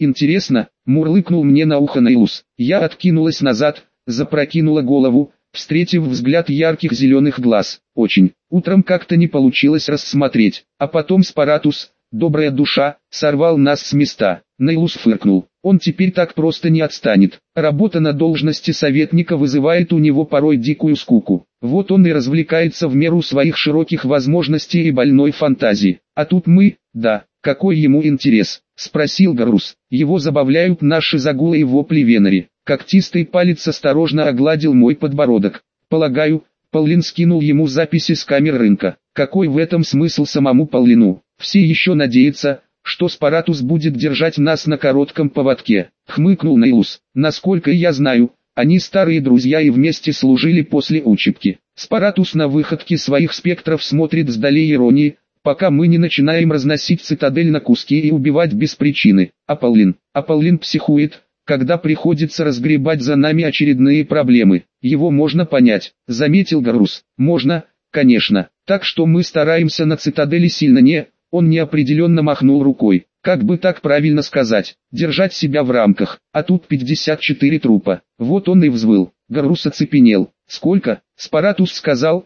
Интересно, мурлыкнул мне на ухо Нейлус. Я откинулась назад, запрокинула голову, встретив взгляд ярких зеленых глаз. Очень. Утром как-то не получилось рассмотреть, а потом Спаратус, добрая душа, сорвал нас с места. Нейлус фыркнул. Он теперь так просто не отстанет. Работа на должности советника вызывает у него порой дикую скуку. Вот он и развлекается в меру своих широких возможностей и больной фантазии. А тут мы, да, какой ему интерес? Спросил Гарус. Его забавляют наши загулы и вопли Венари. Когтистый палец осторожно огладил мой подбородок. Полагаю, Паулин скинул ему записи с камер рынка. Какой в этом смысл самому Паулину? Все еще надеются, что Спаратус будет держать нас на коротком поводке. Хмыкнул Нейлус. Насколько я знаю, они старые друзья и вместе служили после учебки. Спаратус на выходке своих спектров смотрит с долей иронии, пока мы не начинаем разносить цитадель на куски и убивать без причины. А Паулин психует, когда приходится разгребать за нами очередные проблемы. Его можно понять, заметил Гарус. Можно, конечно. Так что мы стараемся на цитадели сильно не... Он неопределенно махнул рукой. Как бы так правильно сказать, держать себя в рамках, а тут 54 трупа. Вот он и взвыл. Гарус оцепенел. Сколько? Спаратус сказал,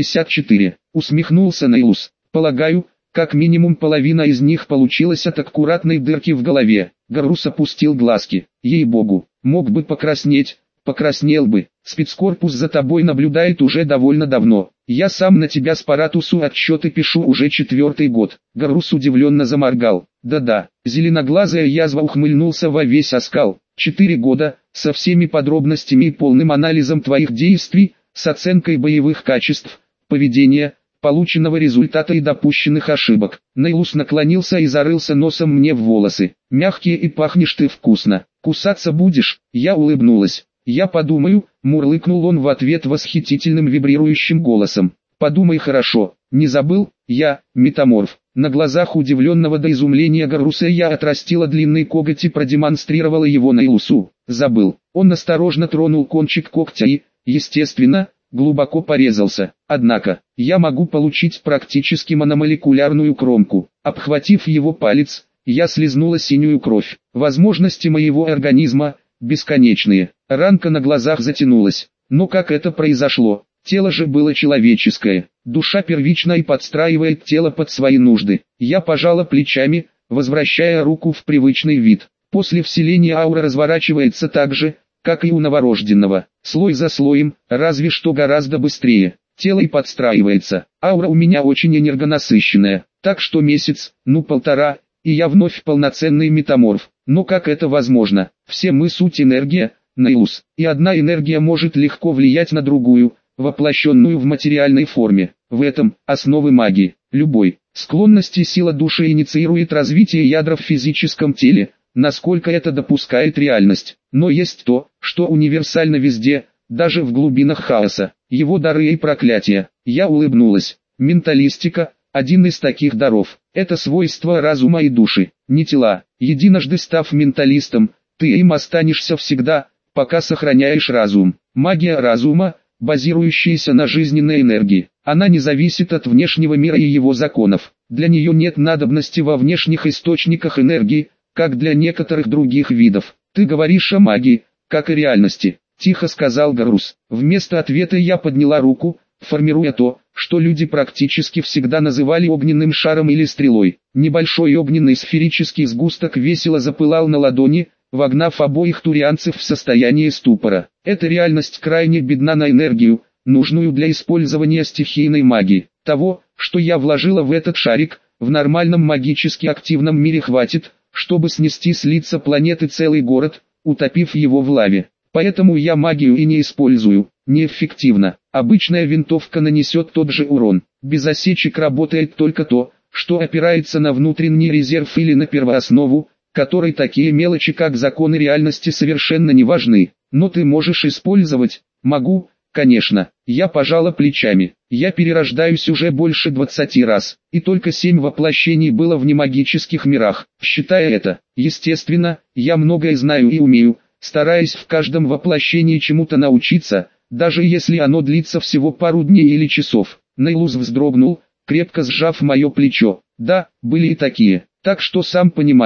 54. Усмехнулся Нейлус. Полагаю, как минимум половина из них получилась от аккуратной дырки в голове. Гарус опустил глазки. Ей-богу, мог бы покраснеть, покраснел бы. Спецкорпус за тобой наблюдает уже довольно давно. Я сам на тебя Спаратусу отчеты пишу уже 4-й год. Гарус удивленно заморгал. Да-да, зеленоглазая язва ухмыльнулся во весь оскал. 4 года, со всеми подробностями и полным анализом твоих действий, с оценкой боевых качеств, поведения, полученного результата и допущенных ошибок. Нейлус наклонился и зарылся носом мне в волосы. Мягкие и пахнешь ты вкусно. Кусаться будешь? Я улыбнулась. Я подумаю, мурлыкнул он в ответ восхитительным вибрирующим голосом. Подумай хорошо, не забыл, я, метаморф. На глазах удивленного до изумления Гаруса я отрастила длинный коготь и продемонстрировала его Нейлусу. Забыл. Он осторожно тронул кончик когтя и, естественно, глубоко порезался. Однако, я могу получить практически мономолекулярную кромку. Обхватив его палец, я слизнула синюю кровь. Возможности моего организма бесконечные. Ранка на глазах затянулась. Но как это произошло? Тело же было человеческое. Душа первична и подстраивает тело под свои нужды. Я пожала плечами, возвращая руку в привычный вид. После вселения аура разворачивается так же, как и у новорожденного. Слой за слоем, разве что гораздо быстрее. Тело и подстраивается. Аура у меня очень энергонасыщенная. Так что месяц, ну полтора, и я вновь полноценный метаморф. Но как это возможно? Все мы суть энергия, Нейлус. И одна энергия может легко влиять на другую, воплощенную в материальной форме. В этом основы магии. Любой склонности сила души инициирует развитие ядра в физическом теле, насколько это допускает реальность. Но есть то, что универсально везде, даже в глубинах хаоса. Его дары и проклятия. Я улыбнулась. Менталистика – один из таких даров. Это свойство разума и души, не тела. Единожды став менталистом, ты им останешься всегда, пока сохраняешь разум. Магия разума, базирующаяся на жизненной энергии. Она не зависит от внешнего мира и его законов. Для нее нет надобности во внешних источниках энергии, как для некоторых других видов. Ты говоришь о магии, как и реальности, тихо сказал Гарус. Вместо ответа я подняла руку, формируя то, что люди практически всегда называли огненным шаром или стрелой. Небольшой огненный сферический сгусток весело запылал на ладони, вогнав обоих турианцев в состояние ступора. Эта реальность крайне бедна на энергию, нужную для использования стихийной магии. Того, что я вложила в этот шарик, в нормальном магически активном мире хватит, чтобы снести с лица планеты целый город, утопив его в лаве. Поэтому я магию и не использую, неэффективно. Обычная винтовка нанесет тот же урон. Без осечек работает только то, что опирается на внутренний резерв или на первооснову, которой такие мелочи как законы реальности совершенно не важны. Но ты можешь использовать? Могу, конечно. Я пожала плечами. Я перерождаюсь уже больше 20 раз, и только 7 воплощений было в немагических мирах. Считая это, естественно, я многое знаю и умею, стараясь в каждом воплощении чему-то научиться, даже если оно длится всего пару дней или часов. Нейлус вздрогнул, крепко сжав мое плечо. Да, были и такие. Так что сам понимаешь,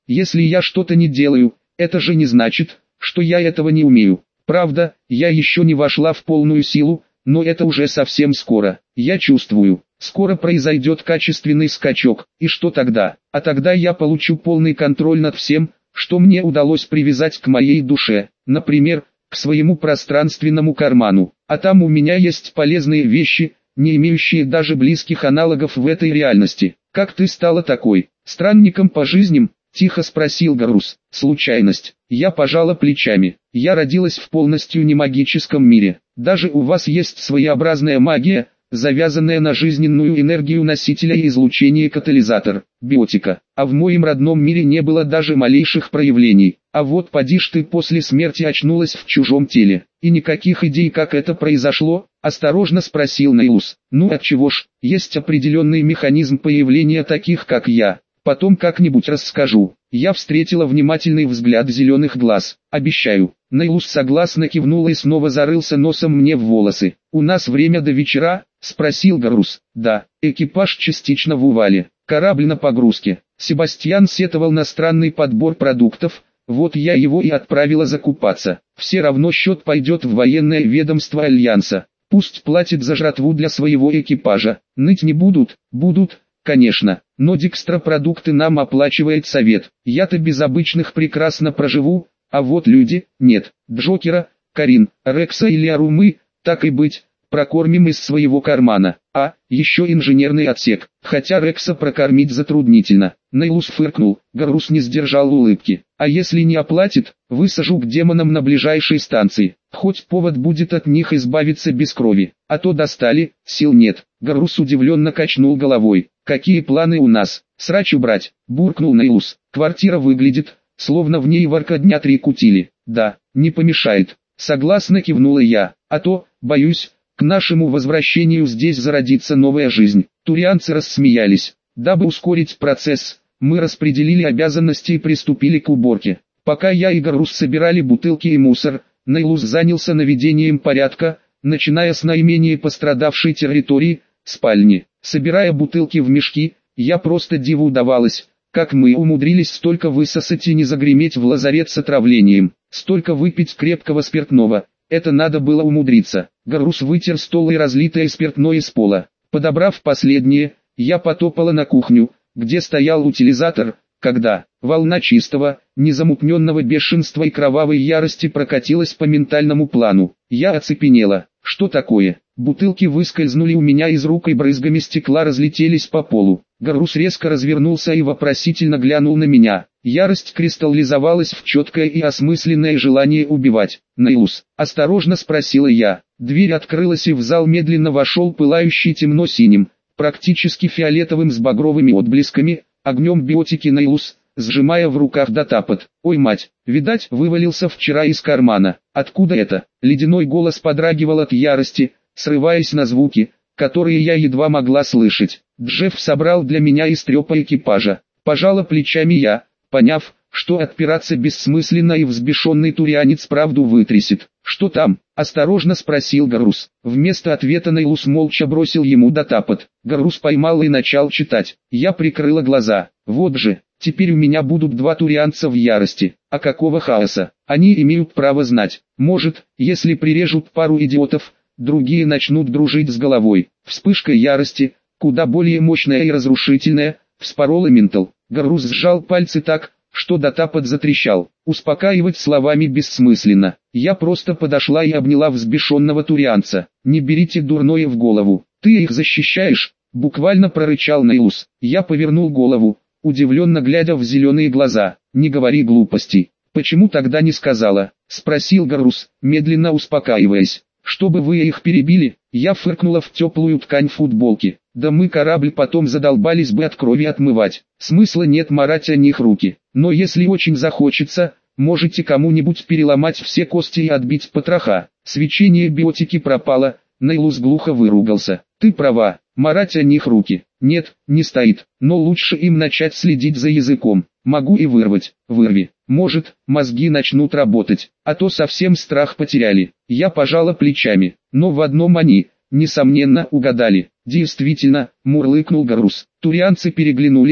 Если я что-то не делаю, это же не значит, что я этого не умею. Правда, я еще не вошла в полную силу, но это уже совсем скоро. Я чувствую, скоро произойдет качественный скачок, и что тогда? А тогда я получу полный контроль над всем, что мне удалось привязать к моей душе, например, к своему пространственному карману. А там у меня есть полезные вещи, не имеющие даже близких аналогов в этой реальности. Как ты стала такой странником по жизням? Тихо спросил Гарус. Случайность. Я пожала плечами. Я родилась в полностью немагическом мире. Даже у вас есть своеобразная магия, завязанная на жизненную энергию носителя и излучение катализатор, биотика. А в моем родном мире не было даже малейших проявлений. А вот поди ж ты после смерти очнулась в чужом теле. И никаких идей, как это произошло? Осторожно спросил Наилус. Ну отчего ж, есть определенный механизм появления таких как я. Потом как-нибудь расскажу. Я встретила внимательный взгляд зеленых глаз. Обещаю. Наилус согласно кивнул и снова зарылся носом мне в волосы. У нас время до вечера? Спросил Гарус. Да, экипаж частично в увале. Корабль на погрузке. Себастьян сетовал на странный подбор продуктов. Вот я его и отправила закупаться. Все равно счет пойдет в военное ведомство Альянса. Пусть платит за жратву для своего экипажа. Ныть не будут? Будут. Конечно, но дикстропродукты нам оплачивает совет. Я-то без обычных прекрасно проживу, а вот люди, нет. Джокера, Карин, Рекса или Ару мы, так и быть, прокормим из своего кармана. А, еще инженерный отсек, хотя Рекса прокормить затруднительно. Наилус фыркнул, Гарус не сдержал улыбки. А если не оплатит, высажу к демонам на ближайшей станции. Хоть повод будет от них избавиться без крови. А то достали, сил нет. Гарус удивленно качнул головой. Какие планы у нас? Срач убрать, буркнул Наилус. Квартира выглядит, словно в ней ворка дня 3 кутили. Да, не помешает. Согласно кивнула я. А то, боюсь, к нашему возвращению здесь зародится новая жизнь. Турианцы рассмеялись. Дабы ускорить процесс, мы распределили обязанности и приступили к уборке. Пока я и Гарус собирали бутылки и мусор, Наилус занялся наведением порядка, начиная с наименее пострадавшей территории, спальни. Собирая бутылки в мешки, я просто диву давалась, как мы умудрились столько высосать и не загреметь в лазарет с отравлением. Столько выпить крепкого спиртного, это надо было умудриться. Гарус вытер стол и разлитое спиртное с пола. Подобрав последнее, я потопала на кухню, где стоял утилизатор, когда волна чистого, незамутненного бешенства и кровавой ярости прокатилась по ментальному плану. Я оцепенела. Что такое? Бутылки выскользнули у меня из рук и брызгами стекла разлетелись по полу. Гарус резко развернулся и вопросительно глянул на меня. Ярость кристаллизовалась в четкое и осмысленное желание убивать. «Наилус?» – осторожно спросила я. Дверь открылась и в зал медленно вошел пылающий темно-синим, практически фиолетовым с багровыми отблесками, огнем биотики Наилус, сжимая в руках датапад. «Ой, мать, видать, вывалился вчера из кармана. Откуда это?» Ледяной голос подрагивал от ярости, срываясь на звуки, которые я едва могла слышать. Джефф собрал для меня из трёпа экипажа. Пожала плечами я, поняв, что отпираться бессмысленно, и взбешенный турианец правду вытрясет. «Что там?» – осторожно спросил Гарус. Вместо ответа Наилус молча бросил ему датапад. Гарус поймал и начал читать. Я прикрыла глаза. Вот же, теперь у меня будут 2 турианца в ярости. А какого хаоса? Они имеют право знать. Может, если прирежут пару идиотов, другие начнут дружить с головой. Вспышка ярости, куда более мощная и разрушительная, вспорола ментал. Гарус сжал пальцы так, что датапад затрещал. Успокаивать словами бессмысленно. Я просто подошла и обняла взбешенного турианца. «Не берите дурное в голову. Ты их защищаешь?» – буквально прорычал Наилус. Я повернул голову, удивленно глядя в зеленые глаза. «Не говори глупостей. Почему тогда не сказала?» – спросил Гарус, медленно успокаиваясь. «Чтобы вы их перебили?» Я фыркнула в теплую ткань футболки. «Да мы корабль потом задолбались бы от крови отмывать. Смысла нет марать о них руки. Но если очень захочется, можете кому-нибудь переломать все кости и отбить потроха». Свечение биотики пропало, Наилус глухо выругался. «Ты права, марать о них руки. Нет, не стоит, но лучше им начать следить за языком. Могу и вырвать. Вырви. Может, мозги начнут работать, а то совсем страх потеряли». Я пожала плечами, но в одном они, несомненно, угадали. «Действительно», — мурлыкнул Гарус. Турианцы переглянулись,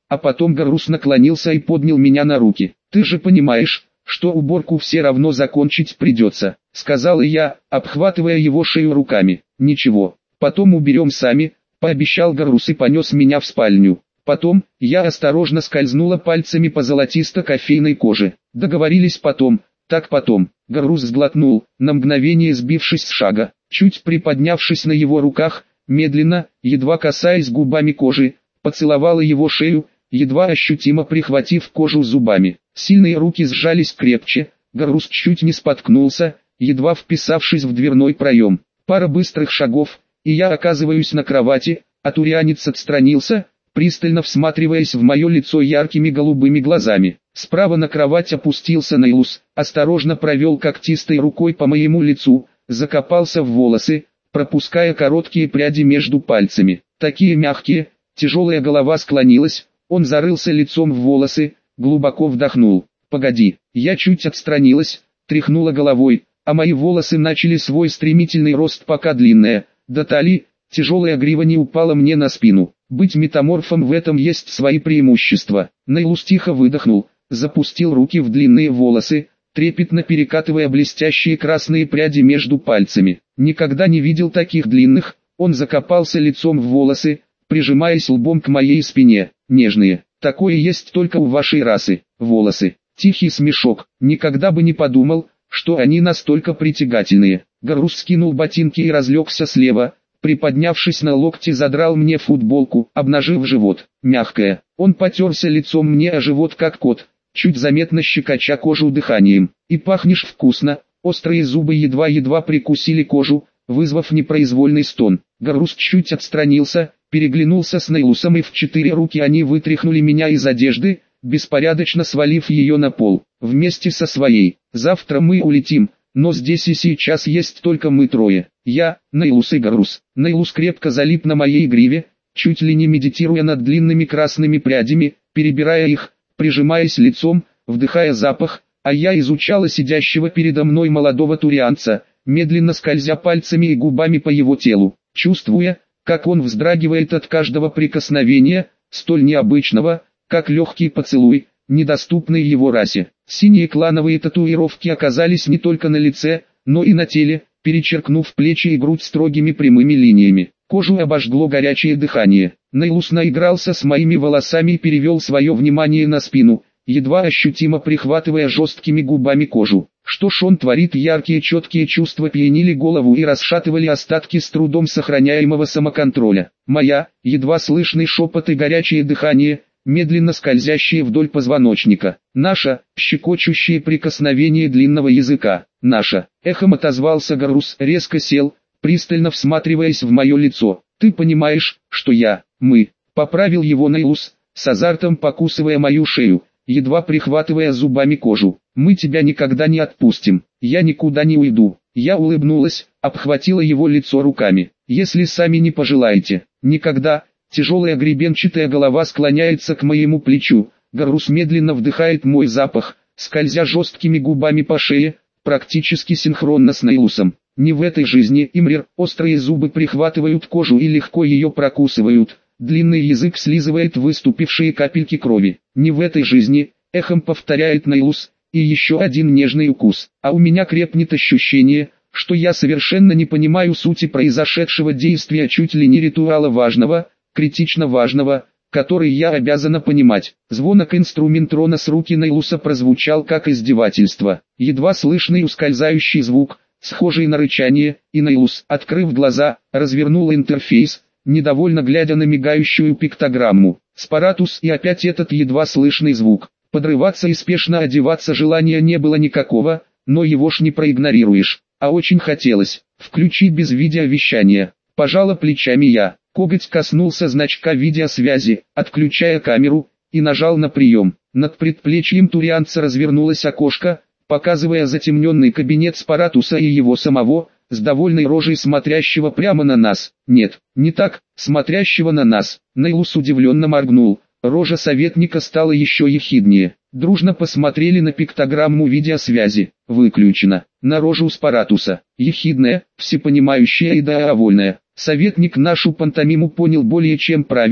а потом Гарус наклонился и поднял меня на руки. «Ты же понимаешь, что уборку все равно закончить придется», — сказал я, обхватывая его шею руками. «Ничего, потом уберем сами», — пообещал Гарус и понес меня в спальню. Потом, я осторожно скользнула пальцами по золотисто-кофейной коже. Договорились потом, так потом. Гарус сглотнул, на мгновение сбившись с шага, чуть приподнявшись на его руках, медленно, едва касаясь губами кожи, поцеловала его шею, едва ощутимо прихватив кожу зубами. Сильные руки сжались крепче, Гарус чуть не споткнулся, едва вписавшись в дверной проем. Пара быстрых шагов, и я оказываюсь на кровати, а турианец отстранился, пристально всматриваясь в мое лицо яркими голубыми глазами. Справа на кровать опустился Нейлус, осторожно провел когтистой рукой по моему лицу, закопался в волосы, пропуская короткие пряди между пальцами. Такие мягкие, тяжелая голова склонилась, он зарылся лицом в волосы, глубоко вдохнул. «Погоди», я чуть отстранилась, тряхнула головой, а мои волосы начали свой стремительный рост, пока длинная, до талии, тяжелая грива не упала мне на спину. Быть метаморфом в этом есть свои преимущества. Нейлус тихо выдохнул, запустил руки в длинные волосы, трепетно перекатывая блестящие красные пряди между пальцами. Никогда не видел таких длинных, он закопался лицом в волосы, прижимаясь лбом к моей спине. Нежные, такое есть только у вашей расы, волосы. Тихий смешок, никогда бы не подумал, что они настолько притягательные. Гарус скинул ботинки и разлегся слева, приподнявшись на локте, задрал мне футболку, обнажив живот. Мягкое, он потерся лицом мне о живот как кот, чуть заметно щекоча кожу дыханием. «И пахнешь вкусно», острые зубы едва-едва прикусили кожу, вызвав непроизвольный стон. Гарус чуть отстранился, переглянулся с Нейлусом, и в 4 руки они вытряхнули меня из одежды, беспорядочно свалив ее на пол, вместе со своей. «Завтра мы улетим, но здесь и сейчас есть только мы трое. Я, Нейлус и Гарус». Нейлус крепко залип на моей гриве, чуть ли не медитируя над длинными красными прядями, перебирая их, прижимаясь лицом, вдыхая запах, а я изучала сидящего передо мной молодого турианца, медленно скользя пальцами и губами по его телу, чувствуя, как он вздрагивает от каждого прикосновения, столь необычного, как легкий поцелуй, недоступный его расе. Синие клановые татуировки оказались не только на лице, но и на теле, перечеркнув плечи и грудь строгими прямыми линиями. Кожу обожгло горячее дыхание. Нейлус наигрался с моими волосами и перевел свое внимание на спину, едва ощутимо прихватывая жесткими губами кожу. Что ж он творит? Яркие четкие чувства пьянили голову и расшатывали остатки с трудом сохраняемого самоконтроля. Моя, едва слышный шепот и горячее дыхание, медленно скользящие вдоль позвоночника. Наше, щекочущее прикосновение длинного языка. Наше, эхом отозвался Гарус, резко сел, пристально всматриваясь в мое лицо. «Ты понимаешь, что мы», поправил его Нейлус, с азартом покусывая мою шею, едва прихватывая зубами кожу. «Мы тебя никогда не отпустим, я никуда не уйду». Я улыбнулась, обхватила его лицо руками. «Если сами не пожелаете, никогда». Тяжелая гребенчатая голова склоняется к моему плечу, Гарус медленно вдыхает мой запах, скользя жесткими губами по шее, практически синхронно с Нейлусом. Не в этой жизни, Имрир, острые зубы прихватывают кожу и легко ее прокусывают, длинный язык слизывает выступившие капельки крови. Не в этой жизни, эхом повторяет Нейлус, и еще один нежный укус. А у меня крепнет ощущение, что я совершенно не понимаю сути произошедшего действия, чуть ли не ритуала важного, критично важного, который я обязана понимать. Звонок инструментрона с руки Нейлуса прозвучал как издевательство. Едва слышный ускользающий звук, схожий на рычание, и Нейлус, открыв глаза, развернул интерфейс, недовольно глядя на мигающую пиктограмму. Спаратус, и опять этот едва слышный звук. Подрываться и спешно одеваться желания не было никакого, но его ж не проигнорируешь. А очень хотелось. «Включи без видеовещания», пожала плечами я. Коготь коснулся значка видеосвязи, отключая камеру, и нажал на прием. Над предплечьем турианца развернулось окошко, показывая затемненный кабинет Спаратуса и его самого, с довольной рожей смотрящего прямо на нас. Нет, не так, смотрящего на нас. Нейлус удивленно моргнул, рожа советника стала еще ехиднее. Дружно посмотрели на пиктограмму видеосвязи. Выключено. На рожу Спаратуса. Ехидная, всепонимающая и довольная. Советник нашу пантомиму понял более чем правильно,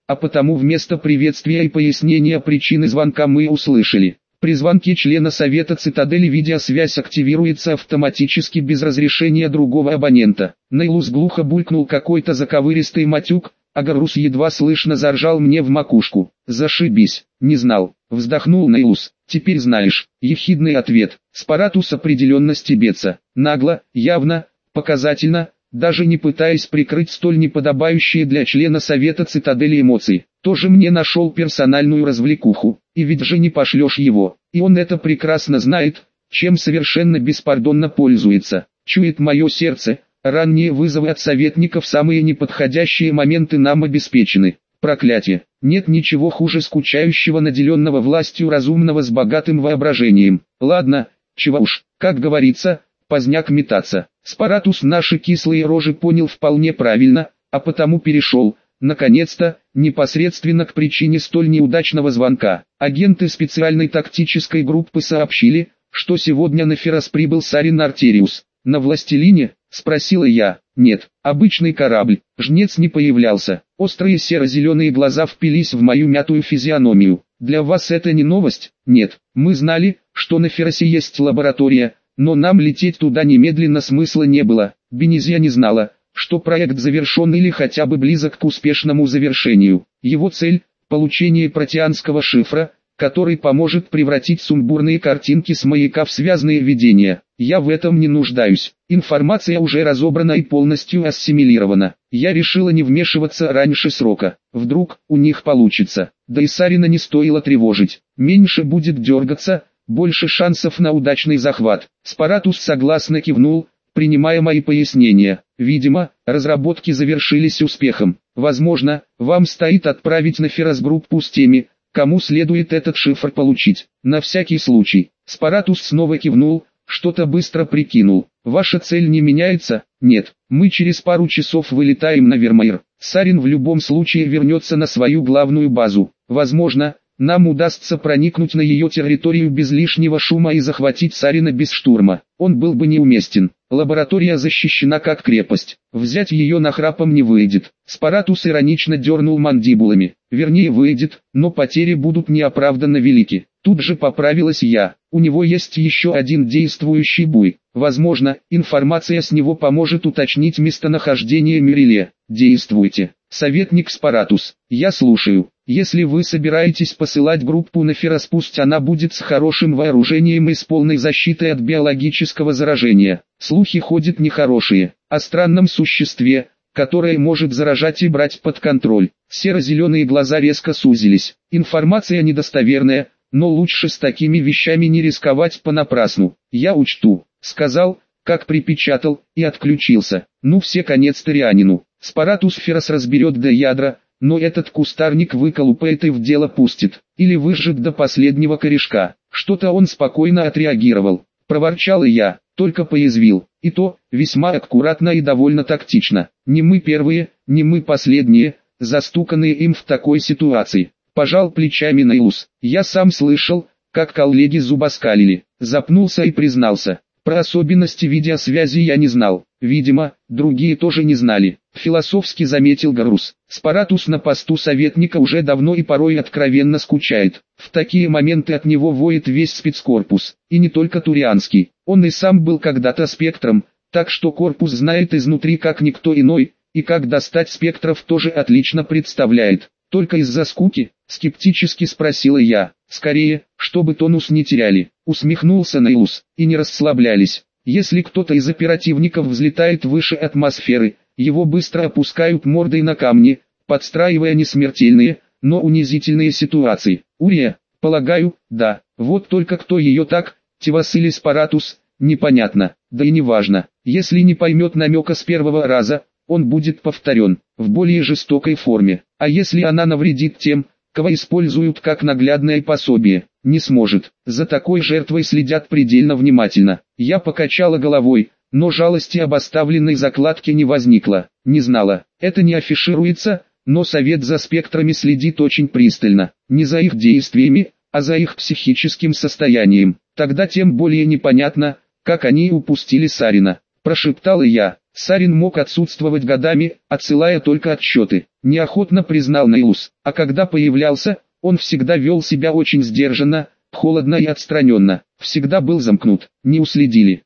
а потому вместо приветствия и пояснения причины звонка мы услышали: при звонке члена Совета Цитадели видеосвязь активируется автоматически без разрешения другого абонента. Нейлус глухо булькнул какой-то заковыристый матюк, а Гарус едва слышно заржал мне в макушку. «Зашибись, не знал», — вздохнул Нейлус. «Теперь знаешь». Ехидный ответ. Спаратус определенно стебется. Нагло, явно, показательно, даже не пытаясь прикрыть столь неподобающие для члена Совета Цитадели эмоции. Тоже мне нашел персональную развлекуху, и ведь же не пошлешь его. И он это прекрасно знает, чем совершенно беспардонно пользуется. Чует мое сердце, ранние вызовы от советников в самые неподходящие моменты нам обеспечены. Проклятие. Нет ничего хуже скучающего наделенного властью разумного с богатым воображением. Ладно, чего уж, как говорится, поздняк метаться. Спаратус наши кислые рожи понял вполне правильно, а потому перешел, наконец-то, непосредственно к причине столь неудачного звонка. Агенты специальной тактической группы сообщили, что сегодня на Феррос прибыл Сарин Артериус. «На Властелине?» — спросила я. «Нет, обычный корабль». Жнец не появлялся. Острые серо-зеленые глаза впились в мою мятую физиономию. «Для вас это не новость?» «Нет, мы знали, что на Ферросе есть лаборатория, но нам лететь туда немедленно смысла не было. Бенезия не знала, что проект завершен или хотя бы близок к успешному завершению. Его цель – получение протеанского шифра, который поможет превратить сумбурные картинки с маяка в связные видения. Я в этом не нуждаюсь. Информация уже разобрана и полностью ассимилирована. Я решила не вмешиваться раньше срока. Вдруг у них получится. Да и Сарина не стоило тревожить. Меньше будет дергаться, больше шансов на удачный захват». Спаратус согласно кивнул, принимая мои пояснения. «Видимо, разработки завершились успехом. Возможно, вам стоит отправить на Феррос группу с теми, кому следует этот шифр получить. На всякий случай». Спаратус снова кивнул, что-то быстро прикинул. «Ваша цель не меняется?» «Нет, мы через пару часов вылетаем на Вермеер. Сарин в любом случае вернется на свою главную базу. Возможно, нам удастся проникнуть на ее территорию без лишнего шума и захватить Сарина без штурма. Он был бы неуместен. Лаборатория защищена как крепость. Взять ее нахрапом не выйдет». Спаратус иронично дернул мандибулами. «Вернее выйдет, но потери будут неоправданно велики». Тут же поправилась я. «У него есть еще один действующий буй. Возможно, информация с него поможет уточнить местонахождение Миреле». «Действуйте, советник Спаратус, я слушаю. Если вы собираетесь посылать группу на Феррос, пусть она будет с хорошим вооружением и с полной защитой от биологического заражения. Слухи ходят нехорошие, о странном существе, которое может заражать и брать под контроль». Серо-зеленые глаза резко сузились. «Информация недостоверная, но лучше с такими вещами не рисковать понапрасну. Я учту», — сказал, как припечатал, и отключился. Ну все конец Торианину. Спаратус Феррос разберет до ядра, но этот кустарник выколупает и в дело пустит, или выжжет до последнего корешка. Что-то он спокойно отреагировал. Проворчал и я, только поязвил, и то, весьма аккуратно и довольно тактично. Не мы первые, не мы последние, застуканные им в такой ситуации. Пожал плечами Нейлус. Я сам слышал, как коллеги зубоскалили. Запнулся и признался. Про особенности видеосвязи я не знал. Видимо, другие тоже не знали. Философски заметил Гарус. Спаратус на посту советника уже давно и порой откровенно скучает. В такие моменты от него воет весь спецкорпус. И не только Турианский. Он и сам был когда-то спектром, так что корпус знает изнутри как никто иной, и как достать спектров тоже отлично представляет. «Только из-за скуки?» — скептически спросила я. «Скорее, чтобы тонус не теряли», — усмехнулся Нейлус, — «и не расслаблялись. Если кто-то из оперативников взлетает выше атмосферы, его быстро опускают мордой на камни, подстраивая не смертельные, но унизительные ситуации. Урия, полагаю, да. Вот только кто ее так, Тивас или Спаратус, непонятно, да и не важно. Если не поймет намека с первого раза, он будет повторен, в более жестокой форме. А если она навредит тем, кого используют как наглядное пособие, не сможет. За такой жертвой следят предельно внимательно». Я покачала головой, но жалости об оставленной закладке не возникло. Не знала, это не афишируется, но совет за спектрами следит очень пристально. Не за их действиями, а за их психическим состоянием. Тогда тем более непонятно, как они упустили Сарина. Прошептала я. Сарин мог отсутствовать годами, отсылая только отчеты. Неохотно признал Наилус. А когда появлялся, он всегда вел себя очень сдержанно, холодно и отстраненно. Всегда был замкнут. Не уследили.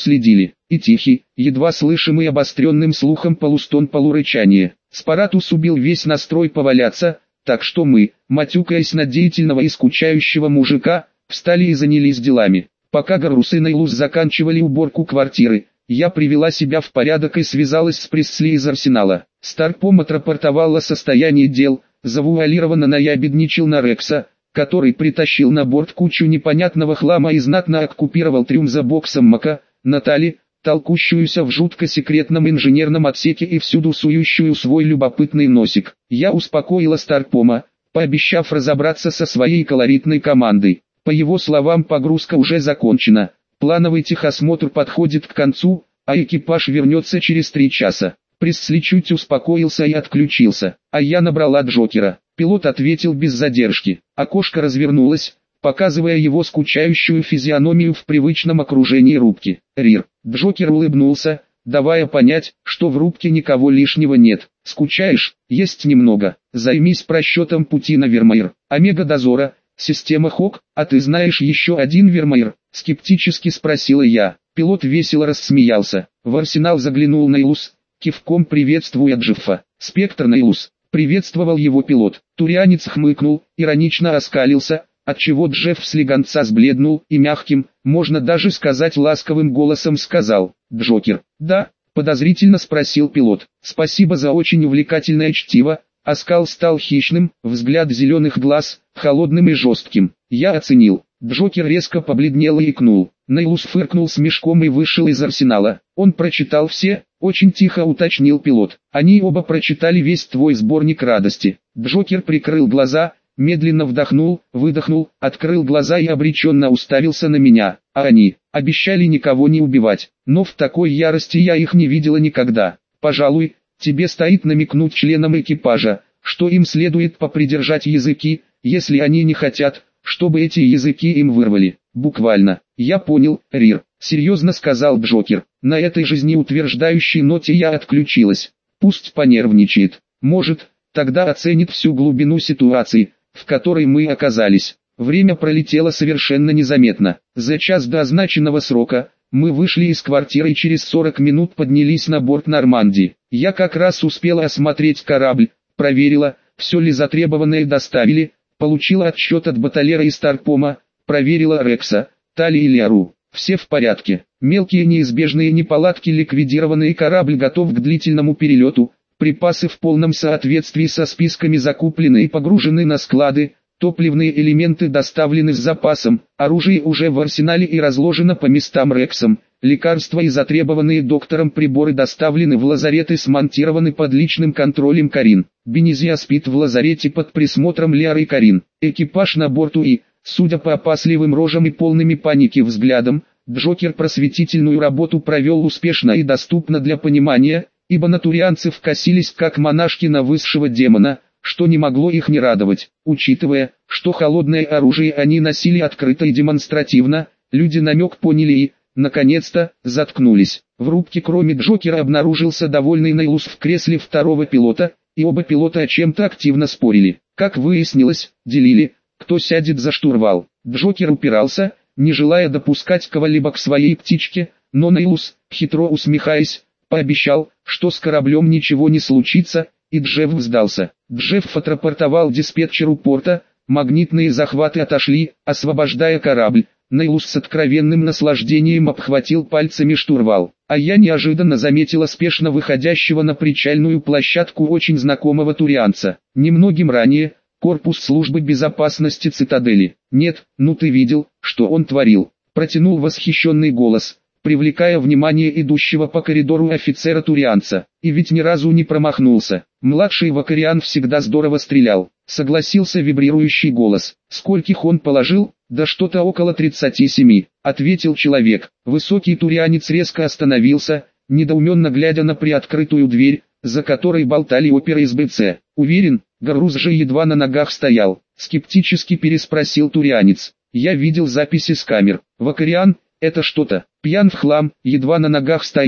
И тихий, едва слышимый обостренным слухом полустон-полурычание. Спаратус убил весь настрой поваляться, так что мы, матюкаясь на деятельного и скучающего мужика, встали и занялись делами. Пока Гаррус и Наилус заканчивали уборку квартиры, я привела себя в порядок и связалась с Пресли из Арсенала. Старпом отрапортовал о состоянии дел, завуалированно наябедничал на Рекса, который притащил на борт кучу непонятного хлама и знатно оккупировал трюм за боксом Мака, Натали, толкущуюся в жутко секретном инженерном отсеке и всюду сующую свой любопытный носик. Я успокоила Старпома, пообещав разобраться со своей колоритной командой. По его словам, погрузка уже закончена, плановый техосмотр подходит к концу, а экипаж вернется через 3 часа. Пресли чуть успокоился и отключился, а я набрала Джокера. Пилот ответил без задержки. Окошко развернулось, показывая его скучающую физиономию в привычном окружении рубки. «Рир». Джокер улыбнулся, давая понять, что в рубке никого лишнего нет. «Скучаешь? Есть немного. Займись просчетом пути на Вермайр. Омега-дозора, система ХОК, а ты знаешь еще один Вермайр?» Скептически спросила я. Пилот весело рассмеялся. В Арсенал заглянул Наилус, кивком приветствуя Джеффа. «Спектр Наилус». Приветствовал его пилот. Турианец хмыкнул, иронично оскалился, отчего Джефф слегонца сбледнул и мягким, можно даже сказать ласковым голосом сказал: «Джокер». «Да?» — подозрительно спросил пилот. «Спасибо за очень увлекательное чтиво». Оскал стал хищным, взгляд зеленых глаз, холодным и жестким. Я оценил. Джокер резко побледнел и икнул. Наилус фыркнул с мешком и вышел из Арсенала. «Он прочитал все?» — очень тихо уточнил пилот. «Они оба прочитали весь твой сборник радости». Джокер прикрыл глаза, медленно вдохнул, выдохнул, открыл глаза и обреченно уставился на меня. А они обещали никого не убивать, но в такой ярости я их не видела никогда. Пожалуй, тебе стоит намекнуть членам экипажа, что им следует попридержать языки, если они не хотят, чтобы эти языки им вырвали. Буквально. Я понял, Рир, серьезно сказал Джокер. На этой жизнеутверждающей ноте я отключилась. Пусть понервничает. Может, тогда оценит всю глубину ситуации, в которой мы оказались. Время пролетело совершенно незаметно. За час до означенного срока, мы вышли из квартиры и через 40 минут поднялись на борт Нормандии. Я как раз успела осмотреть корабль, проверила, все ли затребованное доставили, получила отчет от Баталера и Старпома, проверила Рекса, Тали и Лиару. Все в порядке. Мелкие неизбежные неполадки ликвидированы и корабль готов к длительному перелету. Припасы в полном соответствии со списками закуплены и погружены на склады. Топливные элементы доставлены с запасом, оружие уже в арсенале и разложено по местам Рексом, лекарства и затребованные доктором приборы доставлены в лазарет и смонтированы под личным контролем Карин. Бенезия спит в лазарете под присмотром Лиары и Карин. Экипаж на борту и, судя по опасливым рожам и полными паники взглядам, Джокер просветительную работу провел успешно и доступно для понимания, ибо натурианцы косились как монашки на высшего демона, что не могло их не радовать. Учитывая, что холодное оружие они носили открыто и демонстративно, люди намек поняли и, наконец-то, заткнулись. В рубке кроме Джокера обнаружился довольный Наилус в кресле второго пилота, и оба пилота о чем-то активно спорили. Как выяснилось, делили, кто сядет за штурвал. Джокер упирался, не желая допускать кого-либо к своей птичке, но Наилус, хитро усмехаясь, пообещал, что с кораблем ничего не случится, и Джефф сдался. Джефф отрапортовал диспетчеру порта, магнитные захваты отошли, освобождая корабль. Наилус с откровенным наслаждением обхватил пальцами штурвал, а я неожиданно заметила спешно выходящего на причальную площадку очень знакомого турианца. Немногим ранее, корпус службы безопасности цитадели. «Нет, ну ты видел, что он творил», — протянул восхищенный голос, привлекая внимание идущего по коридору офицера-турианца. И ведь ни разу не промахнулся. Младший Вакариан всегда здорово стрелял, согласился вибрирующий голос. Скольких он положил? Да что-то около 37, ответил человек. Высокий турианец резко остановился, недоуменно глядя на приоткрытую дверь, за которой болтали оперы из БЦ. Уверен, Гаррус же едва на ногах стоял. Скептически переспросил турианец. Я видел записи с камер. Вакариан, это что-то, пьян в хлам, едва на ногах стоит,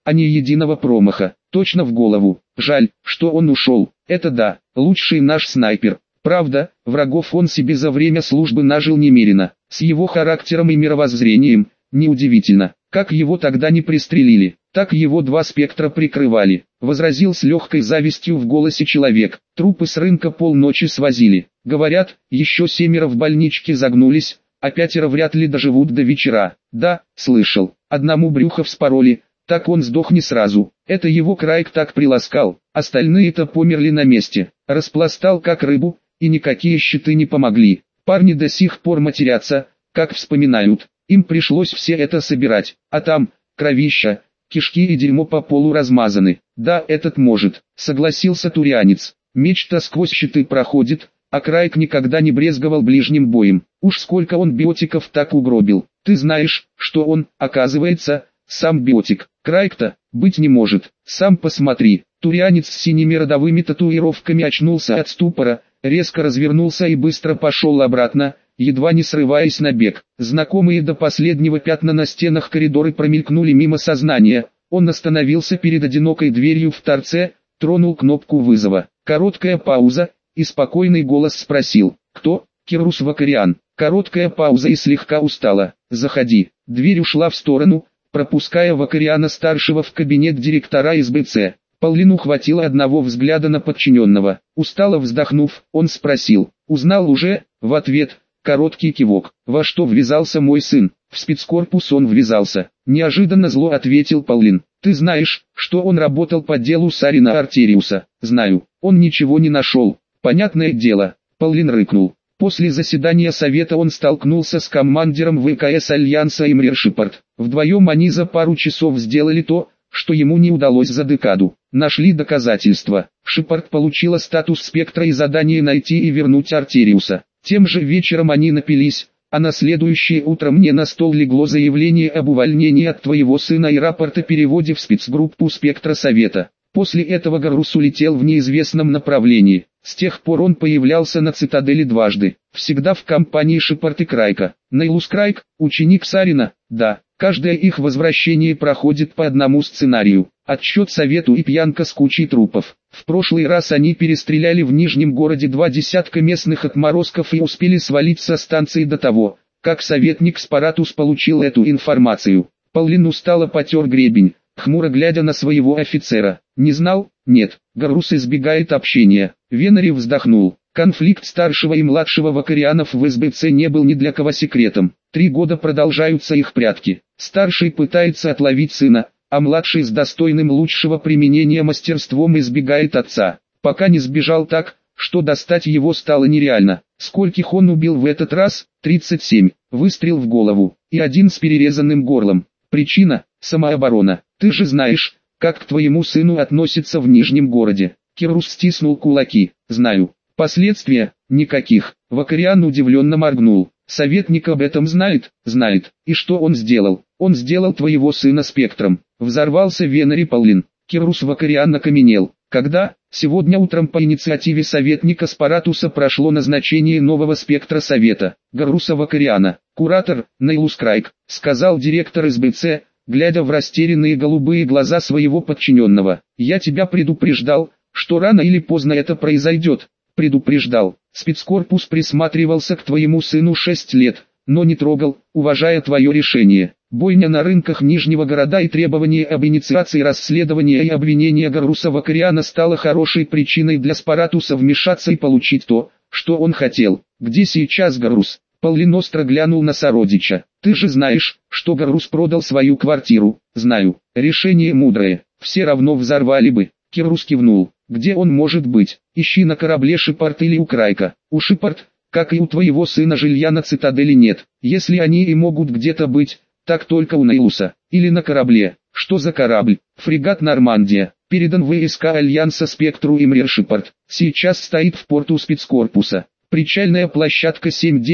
а ни единого промаха, точно в голову. Жаль, что он ушел. Это да, лучший наш снайпер. Правда, врагов он себе за время службы нажил немерено. С его характером и мировоззрением, неудивительно, как его тогда не пристрелили, так его два спектра прикрывали. Возразил с легкой завистью в голосе человек. Трупы с рынка полночи свозили. Говорят, еще 7 в больничке загнулись, а 5 вряд ли доживут до вечера. Да, слышал, одному брюхо вспороли, так он сдох не сразу. Это его Крайк так приласкал, остальные-то померли на месте. Распластал как рыбу, и никакие щиты не помогли. Парни до сих пор матерятся, как вспоминают. Им пришлось все это собирать, а там, кровища, кишки и дерьмо по полу размазаны. Да, этот может, согласился турианец. Меч-то сквозь щиты проходит, а Крайк никогда не брезговал ближним боем. Уж сколько он биотиков так угробил. Ты знаешь, что он, оказывается, сам биотик. Крайк-то быть не может. Сам посмотри. Турианец с синими родовыми татуировками очнулся от ступора, резко развернулся и быстро пошел обратно, едва не срываясь на бег. Знакомые до последнего пятна на стенах коридоры промелькнули мимо сознания. Он остановился перед одинокой дверью в торце, тронул кнопку вызова. Короткая пауза, и спокойный голос спросил: «Кто?» «Кирус Вакариан». Короткая пауза и слегка устала. «Заходи». Дверь ушла в сторону, пропуская Вакариана-старшего в кабинет директора СБЦ. Паулину хватило одного взгляда на подчиненного. Устало вздохнув, он спросил: «Узнал уже?» В ответ короткий кивок. «Во что ввязался мой сын?» «В спецкорпус он ввязался», — неожиданно зло ответил Паулин. «Ты знаешь, что он работал по делу Сарина Артериуса?» «Знаю. Он ничего не нашел». «Понятное дело», — Паулин рыкнул. После заседания совета он столкнулся с командиром ВКС Альянса Имрир Шепард. Вдвоем они за пару часов сделали то, что ему не удалось за декаду. Нашли доказательства. Шепард получила статус спектра и задание найти и вернуть Артериуса. Тем же вечером они напились, а на следующее утро мне на стол легло заявление об увольнении от твоего сына и рапорт о переводе в спецгруппу спектра совета. После этого Гаррус улетел в неизвестном направлении. С тех пор он появлялся на цитадели дважды, всегда в компании Шепард и Крайка. Нейлус Крайк, ученик Сарина, да, каждое их возвращение проходит по одному сценарию. Отчет совету и пьянка с кучей трупов. В прошлый раз они перестреляли в Нижнем городе 20 местных отморозков и успели свалить со станции до того, как советник Спаратус получил эту информацию. Паулин устало потер гребень, хмуро глядя на своего офицера. «Не знал?» «Нет». Гаррус избегает общения. Венари вздохнул. Конфликт старшего и младшего Вакарианов в СБЦ не был ни для кого секретом. 3 года продолжаются их прятки. Старший пытается отловить сына, а младший с достойным лучшего применения мастерством избегает отца. Пока не сбежал так, что достать его стало нереально. Скольких он убил в этот раз? 37. Выстрел в голову. И один с перерезанным горлом. Причина – самооборона. Ты же знаешь, как к твоему сыну относятся в Нижнем городе. Кирус стиснул кулаки. Знаю. Последствия? Никаких. Вакариан удивленно моргнул. Советник об этом знает? Знает. И что он сделал? Он сделал твоего сына спектром. Взорвался Венари Паулин. Кирус Вакариан окаменел. Когда? Сегодня утром по инициативе советника Спаратуса прошло назначение нового спектра совета. Гарруса Вакариана. Куратор, Нейлус Крайк, сказал директор СБЦ, глядя в растерянные голубые глаза своего подчиненного. Я тебя предупреждал, что рано или поздно это произойдет. Предупреждал. Спецкорпус присматривался к твоему сыну 6 лет, но не трогал, уважая твое решение. Бойня на рынках Нижнего города и требование об инициации расследования и обвинения Гарруса Вакариана стало хорошей причиной для Спаратуса вмешаться и получить то, что он хотел. Где сейчас Гаррус? Паулин остро глянул на сородича. Ты же знаешь, что Гаррус продал свою квартиру. Знаю. Решение мудрое. Все равно взорвали бы. Кирус кивнул. Где он может быть? Ищи на корабле Шепард или у Крайка. У Шепард, как и у твоего сына, жилья на цитадели нет. Если они и могут где-то быть, так только у Нейлуса. Или на корабле. Что за корабль? Фрегат Нормандия. Передан ВСК Альянса Спектру Имрир Шепард. Сейчас стоит в порту спецкорпуса. Причальная площадка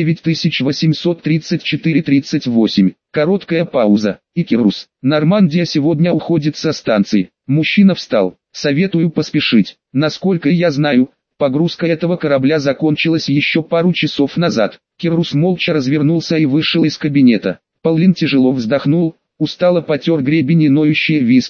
79834-38. Короткая пауза. И Кирус. Нормандия сегодня уходит со станции. Мужчина встал. Советую поспешить. Насколько я знаю, погрузка этого корабля закончилась еще пару часов назад. Кирус молча развернулся и вышел из кабинета. Паулин тяжело вздохнул, устало потер гребень и ноющие виски,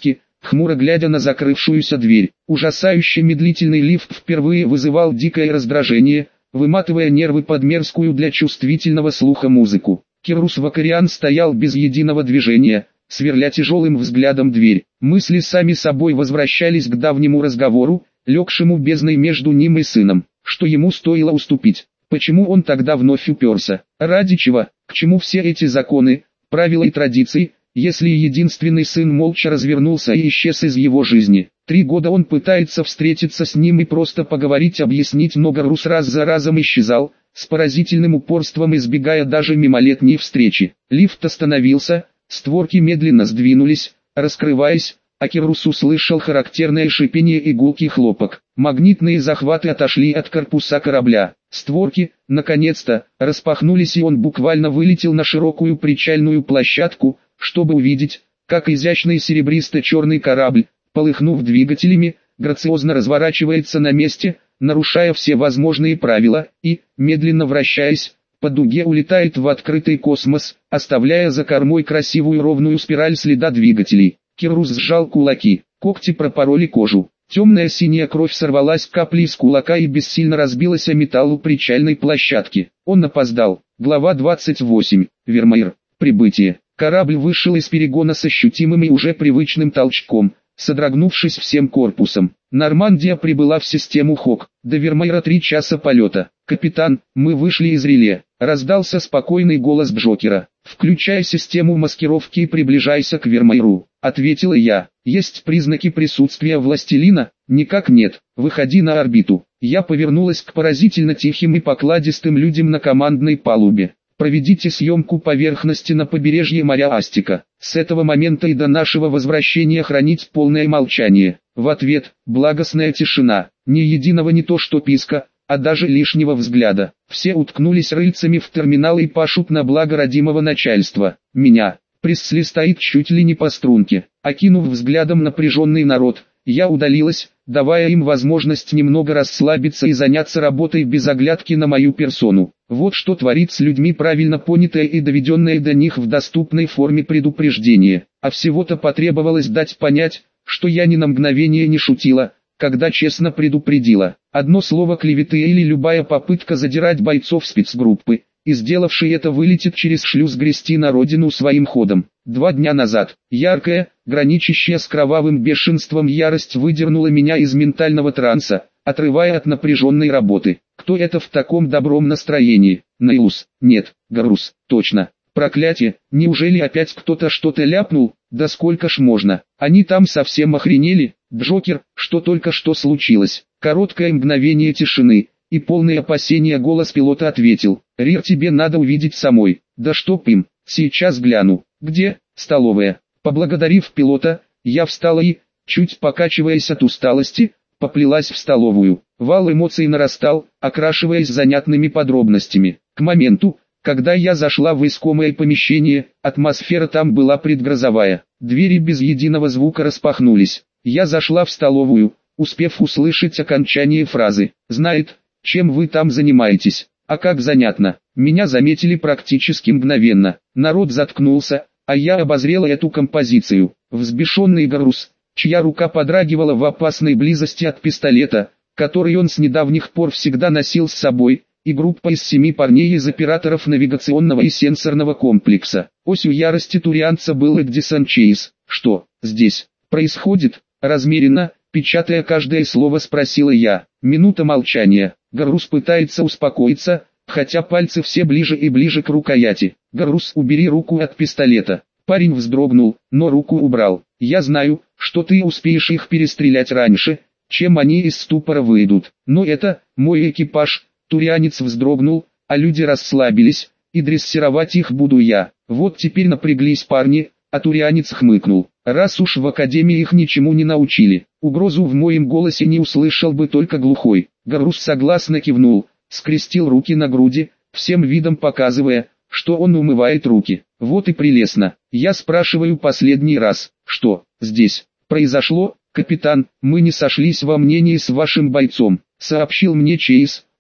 хмуро глядя на закрывшуюся дверь. Ужасающе медлительный лифт впервые вызывал дикое раздражение, выматывая нервы под мерзкую для чувствительного слуха музыку. Кирус Вакариан стоял без единого движения, сверля тяжелым взглядом дверь. Мысли сами собой возвращались к давнему разговору, легшему бездной между ним и сыном. Что ему стоило уступить? Почему он тогда вновь уперся? Ради чего? К чему все эти законы, правила и традиции, если единственный сын молча развернулся и исчез из его жизни? 3 года он пытается встретиться с ним и просто поговорить, объяснить, но Гарус раз за разом исчезал, с поразительным упорством избегая даже мимолетней встречи. Лифт остановился, створки медленно сдвинулись, раскрываясь, а Кирус услышал характерное шипение и гулкий хлопок. Магнитные захваты отошли от корпуса корабля. Створки, наконец-то, распахнулись, и он буквально вылетел на широкую причальную площадку, чтобы увидеть, как изящный серебристо-черный корабль, полыхнув двигателями, грациозно разворачивается на месте, нарушая все возможные правила, и, медленно вращаясь, по дуге улетает в открытый космос, оставляя за кормой красивую ровную спираль следа двигателей. Кирус сжал кулаки, когти пропороли кожу. Темная синяя кровь сорвалась каплей с кулака и бессильно разбилась о металл у причальной площадки. Он опоздал. Глава 28. Вермеер. Прибытие. Корабль вышел из перегона с ощутимым и уже привычным толчком, содрогнувшись всем корпусом. Нормандия прибыла в систему Хок. До Вермеера 3 часа полета. «Капитан, мы вышли из реле», — раздался спокойный голос Джокера. «Включай систему маскировки и приближайся к Вермееру», — ответила я. «Есть признаки присутствия властелина?» «Никак нет. Выходи на орбиту». Я повернулась к поразительно тихим и покладистым людям на командной палубе. «Проведите съемку поверхности на побережье моря Астика. С этого момента и до нашего возвращения хранить полное молчание». В ответ – благостная тишина. Ни единого не то что писка, а даже лишнего взгляда. Все уткнулись рыльцами в терминал и пашут на благо родимого начальства. Меня. Пресли стоит чуть ли не по струнке. Окинув взглядом напряженный народ, я удалилась, давая им возможность немного расслабиться и заняться работой без оглядки на мою персону. Вот что творит с людьми правильно понятое и доведенное до них в доступной форме предупреждение. А всего-то потребовалось дать понять, что я ни на мгновение не шутила, когда честно предупредила. Одно слово клеветы или любая попытка задирать бойцов спецгруппы, и сделавший это вылетит через шлюз грести на родину своим ходом. 2 дня назад, яркая, граничащая с кровавым бешенством ярость выдернула меня из ментального транса, отрывая от напряженной работы. Кто это в таком добром настроении? Наилус? Нет, Гарус, точно. Проклятие, неужели опять кто-то что-то ляпнул? Да сколько ж можно? Они там совсем охренели? Джокер, что только что случилось? Короткое мгновение тишины, и полный опасения голос пилота ответил: «Рир, тебе надо увидеть самой». «Да чтоб им, сейчас гляну». «Где?» «Столовая». Поблагодарив пилота, я встала и, чуть покачиваясь от усталости, поплелась в столовую. Вал эмоций нарастал, окрашиваясь занятными подробностями. К моменту, когда я зашла в искомое помещение, атмосфера там была предгрозовая. Двери без единого звука распахнулись. Я зашла в столовую, успев услышать окончание фразы. «Знает, чем вы там занимаетесь». А как занятно. Меня заметили практически мгновенно. Народ заткнулся, а я обозрела эту композицию. Взбешенный Гарус, чья рука подрагивала в опасной близости от пистолета, который он с недавних пор всегда носил с собой, и группа из 7 парней из операторов навигационного и сенсорного комплекса. Осью ярости турианца был Эддисон Чейз. «Что здесь происходит?» Размеренно, печатая каждое слово, спросила я. Минута молчания. Гарус пытается успокоиться, хотя пальцы все ближе и ближе к рукояти. «Гарус, убери руку от пистолета». Парень вздрогнул, но руку убрал. «Я знаю, что ты успеешь их перестрелять раньше, чем они из ступора выйдут. Но это, мой экипаж». Турианец вздрогнул, а люди расслабились, и дрессировать их буду я. Вот теперь напряглись парни, а турианец хмыкнул. Раз уж в академии их ничему не научили, угрозу в моем голосе не услышал бы только глухой. Гарус согласно кивнул, скрестил руки на груди, всем видом показывая, что он умывает руки. Вот и прелестно. Я спрашиваю последний раз, что здесь произошло? «Капитан, мы не сошлись во мнении с вашим бойцом», сообщил мне Чейз,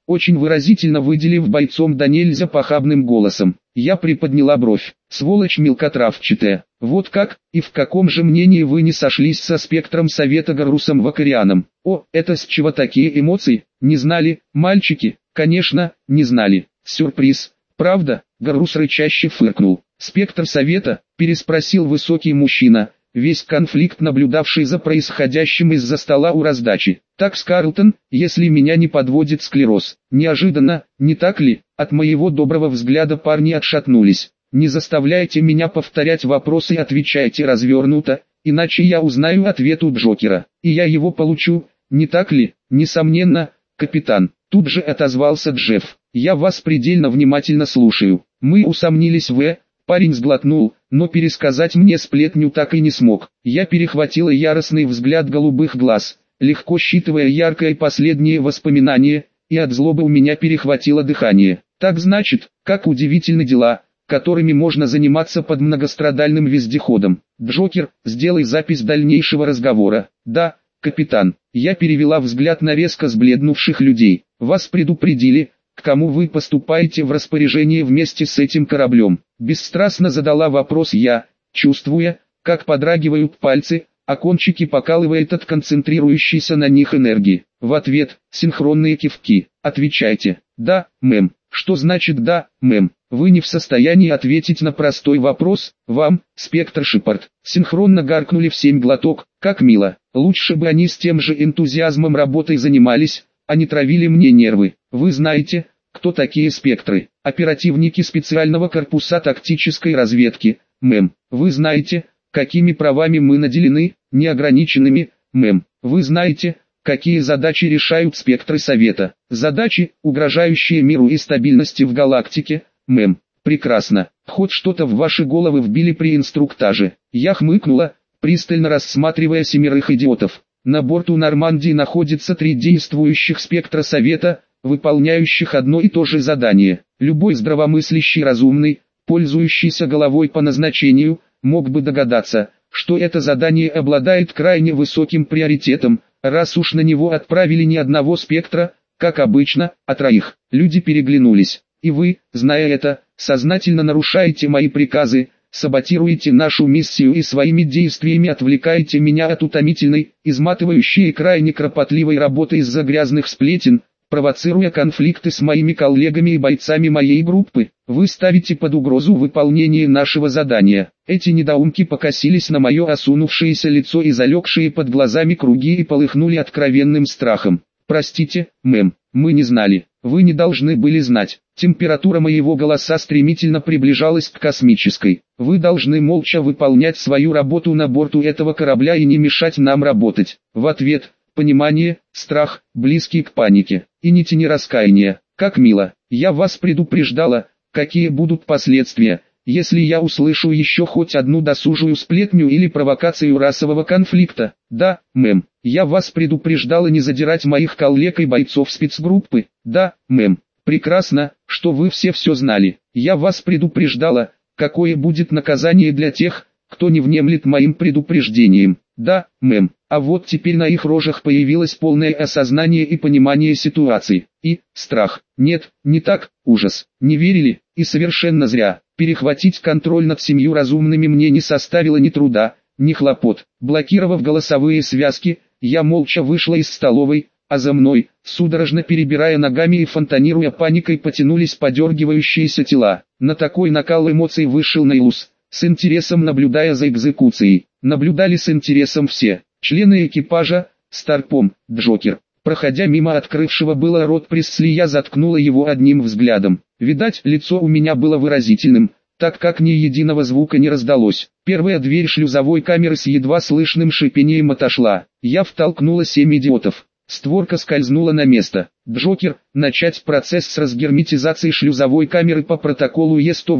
очень выразительно выделив бойцом да нельзя похабным голосом. Я приподняла бровь. Сволочь мелкотравчатая. Вот как, и в каком же мнении вы не сошлись со спектром совета Гаррусом Вакарианом? О, это с чего такие эмоции? Не знали, мальчики? Конечно, не знали. Сюрприз. Правда? Гаррус рычаще фыркнул. Спектр совета? Переспросил высокий мужчина, весь конфликт наблюдавший за происходящим из-за стола у раздачи. Так, Скарлтон, если меня не подводит склероз. Неожиданно, не так ли? От моего доброго взгляда парни отшатнулись. Не заставляйте меня повторять вопросы и отвечайте развернуто, иначе я узнаю ответ у Джокера, и я его получу, не так ли? Несомненно, капитан. Тут же отозвался Джефф. Я вас предельно внимательно слушаю. Мы усомнились в... Парень сглотнул, но пересказать мне сплетню так и не смог. Я перехватила яростный взгляд голубых глаз, легко считывая яркое последнее воспоминание, и от злобы у меня перехватило дыхание. Так значит, как удивительны дела, которыми можно заниматься под многострадальным вездеходом. Джокер, сделай запись дальнейшего разговора. Да, капитан. Я перевела взгляд на резко сбледнувших людей. Вас предупредили, к кому вы поступаете в распоряжение вместе с этим кораблем? Бесстрастно задала вопрос я, чувствуя, как подрагивают пальцы, а кончики покалывает от концентрирующейся на них энергии. В ответ, синхронные кивки. Отвечайте. Да, мэм. Что значит да, мэм? Вы не в состоянии ответить на простой вопрос, вам, Спектр Шепард. Синхронно гаркнули в 7 глоток, как мило. Лучше бы они с тем же энтузиазмом работой занимались, а не травили мне нервы. Вы знаете, кто такие спектры? Оперативники специального корпуса тактической разведки, мэм. Вы знаете, какими правами мы наделены? Неограниченными, мэм. Вы знаете, какие задачи решают спектры Совета? Задачи, угрожающие миру и стабильности в галактике, мэм. Прекрасно. Хоть что-то в ваши головы вбили при инструктаже. Я хмыкнула, пристально рассматривая 7 идиотов. На борту Нормандии находится 3 действующих спектра Совета, выполняющих одно и то же задание. Любой здравомыслящий разумный, пользующийся головой по назначению, мог бы догадаться, что это задание обладает крайне высоким приоритетом, раз уж на него отправили не одного спектра, как обычно, а 3. Люди переглянулись. И вы, зная это, сознательно нарушаете мои приказы, саботируете нашу миссию и своими действиями отвлекаете меня от утомительной, изматывающей и крайне кропотливой работы из-за грязных сплетен, провоцируя конфликты с моими коллегами и бойцами моей группы. Вы ставите под угрозу выполнение нашего задания. Эти недоумки покосились на мое осунувшееся лицо и залегшие под глазами круги и полыхнули откровенным страхом. Простите, мэм, мы не знали. Вы не должны были знать. Температура моего голоса стремительно приближалась к космической. Вы должны молча выполнять свою работу на борту этого корабля и не мешать нам работать. В ответ, понимание, страх, близкий к панике. И не тени раскаяния. Как мило. Я вас предупреждала, какие будут последствия, если я услышу еще хоть одну досужую сплетню или провокацию расового конфликта. Да, мэм. Я вас предупреждала не задирать моих коллег и бойцов спецгруппы. Да, мэм. Прекрасно, что вы все знали. Я вас предупреждала, какое будет наказание для тех, кто не внемлет моим предупреждениям. Да, мэм. А вот теперь на их рожах появилось полное осознание и понимание ситуации. И страх. Нет, не так, ужас. Не верили, и совершенно зря. Перехватить контроль над 7 разумными мне не составило ни труда, ни хлопот. Блокировав голосовые связки, я молча вышла из столовой, а за мной, судорожно перебирая ногами и фонтанируя паникой, потянулись подергивающиеся тела. На такой накал эмоций вышел Нейлус, с интересом наблюдая за экзекуцией. Наблюдали с интересом все. Члены экипажа, Старпом, Джокер. Проходя мимо открывшего было рот Пресли, я заткнула его одним взглядом. Видать, лицо у меня было выразительным, так как ни единого звука не раздалось. Первая дверь шлюзовой камеры с едва слышным шипением отошла. Я втолкнула 7 идиотов. Створка скользнула на место. Джокер, начать процесс с разгерметизации шлюзовой камеры по протоколу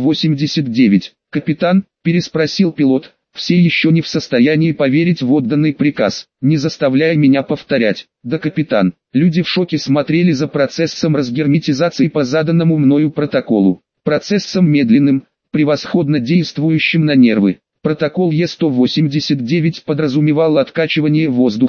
Е-189. Капитан, переспросил пилот, все еще не в состоянии поверить в отданный приказ, не заставляя меня повторять. Да, капитан. Люди в шоке смотрели за процессом разгерметизации по заданному мною протоколу. Процессом медленным, превосходно действующим на нервы. Протокол Е-189 подразумевал откачивание воздуха,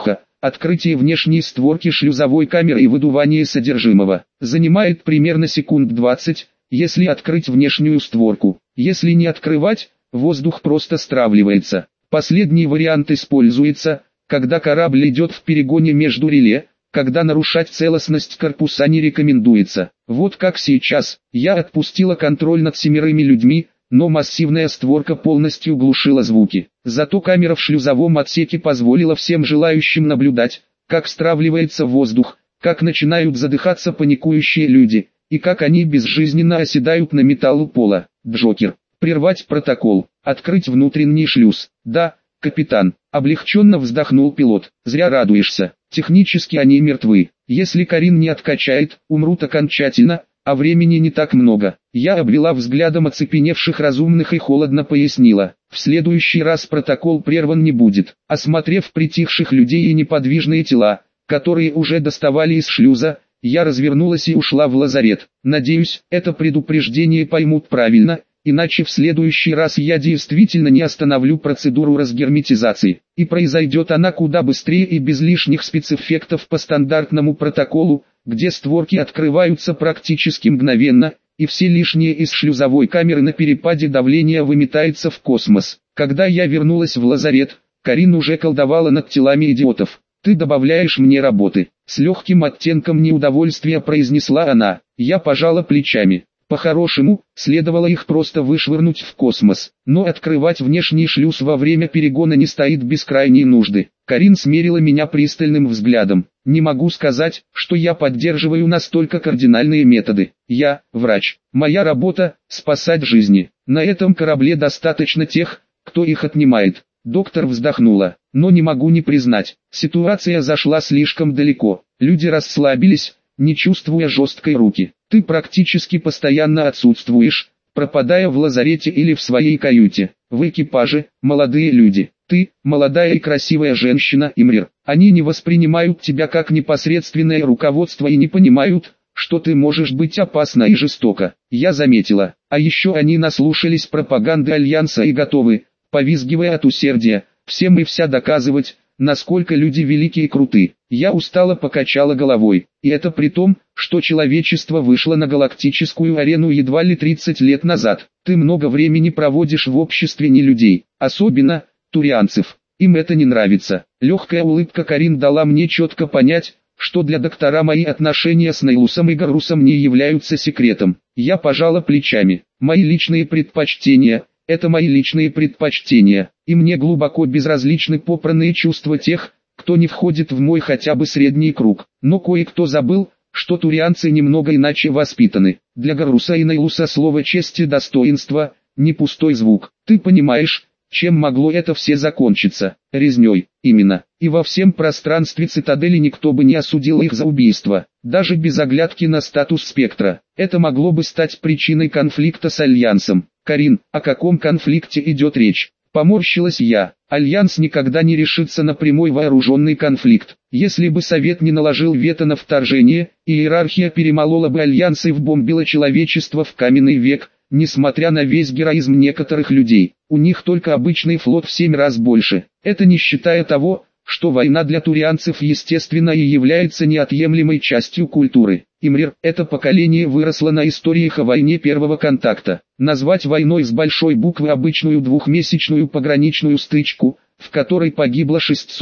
Открытие внешней створки шлюзовой камеры и выдувание содержимого занимает примерно секунд 20, если открыть внешнюю створку. Если не открывать, воздух просто стравливается. Последний вариант используется, когда корабль идет в перегоне между реле, когда нарушать целостность корпуса не рекомендуется. Вот как сейчас, я отпустила контроль над 7 людьми, но массивная створка полностью глушила звуки. Зато камера в шлюзовом отсеке позволила всем желающим наблюдать, как стравливается воздух, как начинают задыхаться паникующие люди, и как они безжизненно оседают на металлу пола. Джокер. Прервать протокол. Открыть внутренний шлюз. Да, капитан. Облегченно вздохнул пилот. Зря радуешься. Технически они мертвы. Если Карин не откачает, умрут окончательно, а времени не так много. Я обвела взглядом оцепеневших разумных и холодно пояснила. В следующий раз протокол прерван не будет. Осмотрев притихших людей и неподвижные тела, которые уже доставали из шлюза, я развернулась и ушла в лазарет. Надеюсь, это предупреждение поймут правильно, иначе в следующий раз я действительно не остановлю процедуру разгерметизации. И произойдет она куда быстрее и без лишних спецэффектов по стандартному протоколу, где створки открываются практически мгновенно, и все лишнее из шлюзовой камеры на перепаде давления выметается в космос. Когда я вернулась в лазарет, Карин уже колдовала над телами идиотов. «Ты добавляешь мне работы», — с легким оттенком неудовольствия произнесла она. Я пожала плечами. По-хорошему, следовало их просто вышвырнуть в космос, но открывать внешний шлюз во время перегона не стоит без крайней нужды. Карин смерила меня пристальным взглядом. Не могу сказать, что я поддерживаю настолько кардинальные методы. Я – врач. Моя работа – спасать жизни. На этом корабле достаточно тех, кто их отнимает. Доктор вздохнула, но не могу не признать, ситуация зашла слишком далеко. Люди расслабились, не чувствуя жесткой руки. Ты практически постоянно отсутствуешь, пропадая в лазарете или в своей каюте. В экипаже – молодые люди. Ты – молодая и красивая женщина, Имрир. Они не воспринимают тебя как непосредственное руководство и не понимают, что ты можешь быть опасна и жестока. Я заметила. А еще они наслушались пропаганды Альянса и готовы, повизгивая от усердия, всем и вся доказывать, насколько люди велики и круты. Я устало покачала головой, и это при том, что человечество вышло на галактическую арену едва ли 30 лет назад. Ты много времени проводишь в обществе нелюдей, особенно турианцев. Им это не нравится. Легкая улыбка Карин дала мне четко понять, что для доктора мои отношения с Нейлусом и Гарусом не являются секретом. Я пожала плечами. Мои личные предпочтения – это мои личные предпочтения, и мне глубоко безразличны попранные чувства тех, кто не входит в мой хотя бы средний круг. Но кое-кто забыл, что турианцы немного иначе воспитаны. Для Гаруса и Нейлуса слово честь и достоинство – не пустой звук. Ты понимаешь, чем могло это все закончиться? Резней, именно. И во всем пространстве цитадели никто бы не осудил их за убийство, даже без оглядки на статус спектра. Это могло бы стать причиной конфликта с Альянсом. Карин, о каком конфликте идет речь? Поморщилась я. Альянс никогда не решится на прямой вооруженный конфликт. Если бы Совет не наложил вето на вторжение, иерархия перемолола бы Альянс и вбомбила человечество в каменный век, несмотря на весь героизм некоторых людей. У них только обычный флот в 7 раз больше. Это не считая того, что война для турианцев естественно и является неотъемлемой частью культуры. Имрир, это поколение выросло на историях о войне первого контакта. Назвать войной с большой буквы обычную двухмесячную пограничную стычку, в которой погибло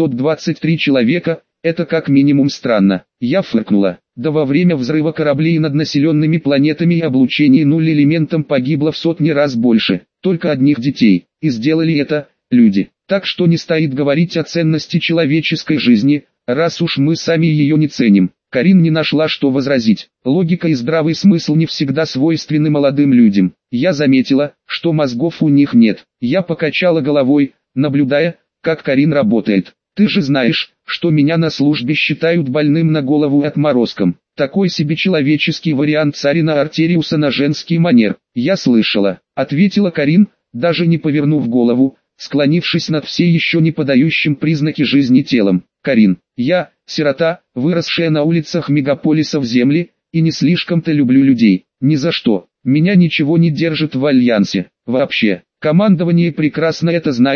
623 человека, это как минимум странно. Я фыркнула. Да во время взрыва кораблей над населенными планетами и облучения нуль-элементом погибло в сотни раз больше. Только одних детей. И сделали это люди. Так что не стоит говорить о ценности человеческой жизни, раз уж мы сами ее не ценим. Карин не нашла, что возразить. Логика и здравый смысл не всегда свойственны молодым людям. Я заметила, что мозгов у них нет. Я покачала головой, наблюдая, как Карин работает. Ты же знаешь, что меня на службе считают больным на голову отморозком. Такой себе человеческий вариант царина Артериуса на женский манер. Я слышала, ответила Карин, даже не повернув голову, склонившись над все еще не подающим признаки жизни телом. Карин, я, сирота, выросшая на улицах мегаполисов Земли, и не слишком-то люблю людей. Ни за что. Меня ничего не держит в Альянсе. Вообще. Командование прекрасно это знает,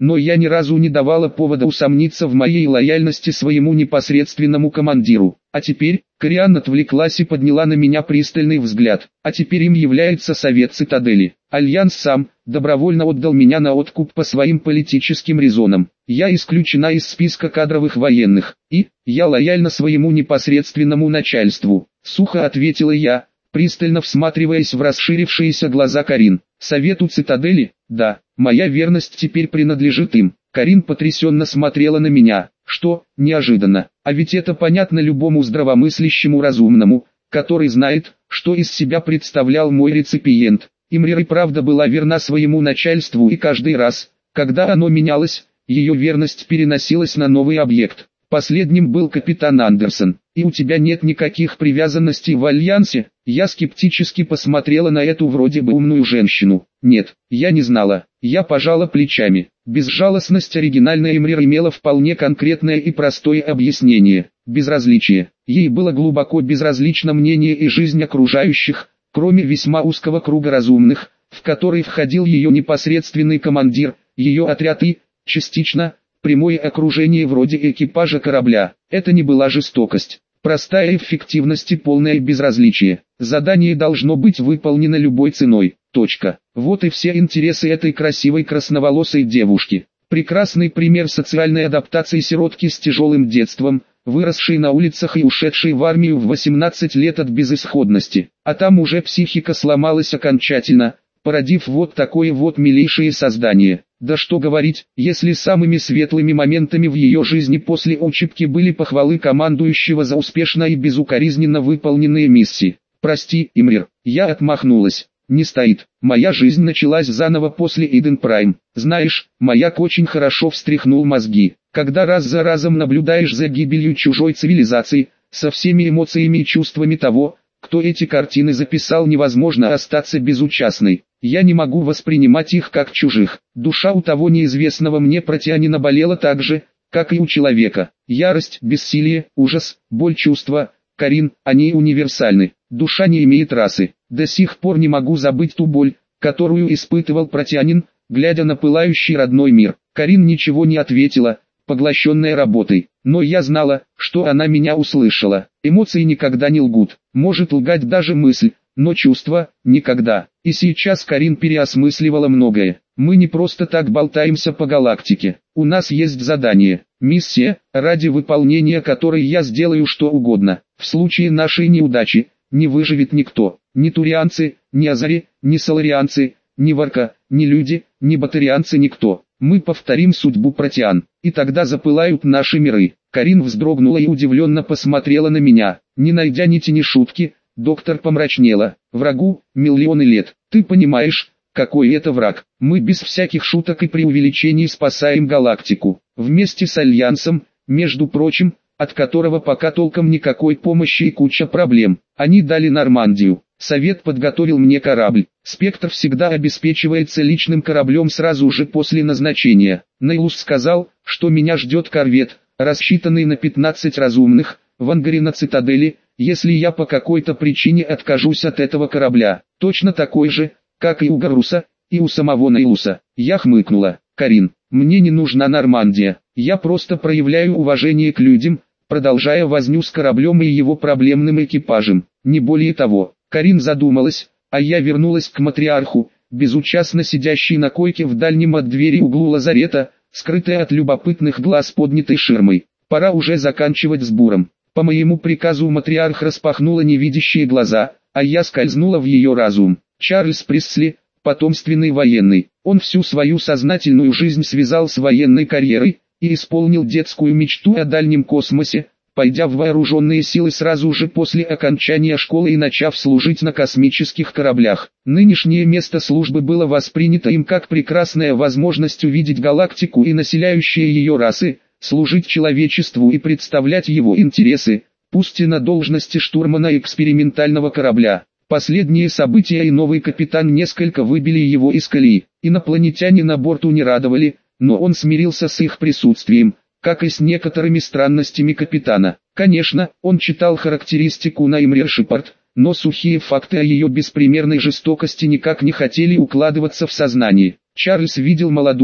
но я ни разу не давала повода усомниться в моей лояльности своему непосредственному командиру. А теперь, Кориан отвлеклась и подняла на меня пристальный взгляд. А теперь им является Совет Цитадели. Альянс сам добровольно отдал меня на откуп по своим политическим резонам. Я исключена из списка кадровых военных, и я лояльна своему непосредственному начальству. Сухо ответила я, пристально всматриваясь в расширившиеся глаза Карин. Совету Цитадели? Да, моя верность теперь принадлежит им. Карин потрясенно смотрела на меня. Что, неожиданно, а ведь это понятно любому здравомыслящему разумному, который знает, что из себя представлял мой реципиент. Имрир и правда была верна своему начальству, и каждый раз, когда оно менялось, ее верность переносилась на новый объект. Последним был капитан Андерсон. И у тебя нет никаких привязанностей в Альянсе? Я скептически посмотрела на эту вроде бы умную женщину. Нет, я не знала. Я пожала плечами. Безжалостность оригинальная Имрир имела вполне конкретное и простое объяснение. Безразличие. Ей было глубоко безразлично мнение и жизнь окружающих, кроме весьма узкого круга разумных, в который входил ее непосредственный командир, ее отряд и, частично, прямое окружение вроде экипажа корабля. Это не была жестокость. Простая эффективность и полное безразличие. Задание должно быть выполнено любой ценой. Точка. Вот и все интересы этой красивой красноволосой девушки. Прекрасный пример социальной адаптации сиротки с тяжелым детством, выросшей на улицах и ушедшей в армию в 18 лет от безысходности. А там уже психика сломалась окончательно, породив вот такое вот милейшее создание. Да что говорить, если самыми светлыми моментами в ее жизни после учебки были похвалы командующего за успешно и безукоризненно выполненные миссии. Прости, Имрир, я отмахнулась. Не стоит. Моя жизнь началась заново после Иден Прайм. Знаешь, маяк очень хорошо встряхнул мозги. Когда раз за разом наблюдаешь за гибелью чужой цивилизации, со всеми эмоциями и чувствами того, кто эти картины записал, невозможно остаться безучастной. Я не могу воспринимать их как чужих. Душа у того неизвестного мне протеанина болела так же, как и у человека. Ярость, бессилие, ужас, боль, чувства, Карин, они универсальны. Душа не имеет расы. До сих пор не могу забыть ту боль, которую испытывал протеанин, глядя на пылающий родной мир. Карин ничего не ответила, поглощенная работой. Но я знала, что она меня услышала. Эмоции никогда не лгут. Может лгать даже мысль, но чувства – никогда. И сейчас Карин переосмысливала многое. Мы не просто так болтаемся по галактике. У нас есть задание, миссия, ради выполнения которой я сделаю что угодно. В случае нашей неудачи, не выживет никто. Ни турианцы, ни азари, ни соларианцы, ни варка, ни люди, ни батарианцы, никто. Мы повторим судьбу протеан, и тогда запылают наши миры. Карин вздрогнула и удивленно посмотрела на меня. Не найдя ни тени шутки, доктор помрачнела. Врагу миллионы лет. Ты понимаешь, какой это враг? Мы без всяких шуток и преувеличений спасаем галактику. Вместе с Альянсом, между прочим, от которого пока толком никакой помощи и куча проблем. Они дали Нормандию. Совет подготовил мне корабль. Спектр всегда обеспечивается личным кораблем сразу же после назначения. Нейлус сказал, что меня ждет корвет, рассчитанный на 15 разумных, в ангаре на Цитадели, если я по какой-то причине откажусь от этого корабля. Точно такой же, как и у Гаруса, и у самого Нейлуса. Я хмыкнула. Карин, мне не нужна Нормандия. Я просто проявляю уважение к людям, продолжая возню с кораблем и его проблемным экипажем. Не более того. Карин задумалась, а я вернулась к матриарху, безучастно сидящей на койке в дальнем от двери углу лазарета, скрытая от любопытных глаз поднятой ширмой. Пора уже заканчивать с буром. По моему приказу матриарх распахнула невидящие глаза, а я скользнула в ее разум. Чарльз Пресли, потомственный военный. Он всю свою сознательную жизнь связал с военной карьерой и исполнил детскую мечту о дальнем космосе, пойдя в вооруженные силы сразу же после окончания школы и начав служить на космических кораблях. Нынешнее место службы было воспринято им как прекрасная возможность увидеть галактику и населяющие ее расы, служить человечеству и представлять его интересы, пусть и на должности штурмана экспериментального корабля. Последние события и новый капитан несколько выбили его из колеи. Инопланетяне на борту не радовали, но он смирился с их присутствием, как и с некоторыми странностями капитана. Конечно, он читал характеристику на Имрир Шепард, но сухие факты о ее беспримерной жестокости никак не хотели укладываться в сознание. Чарльз видел молодую,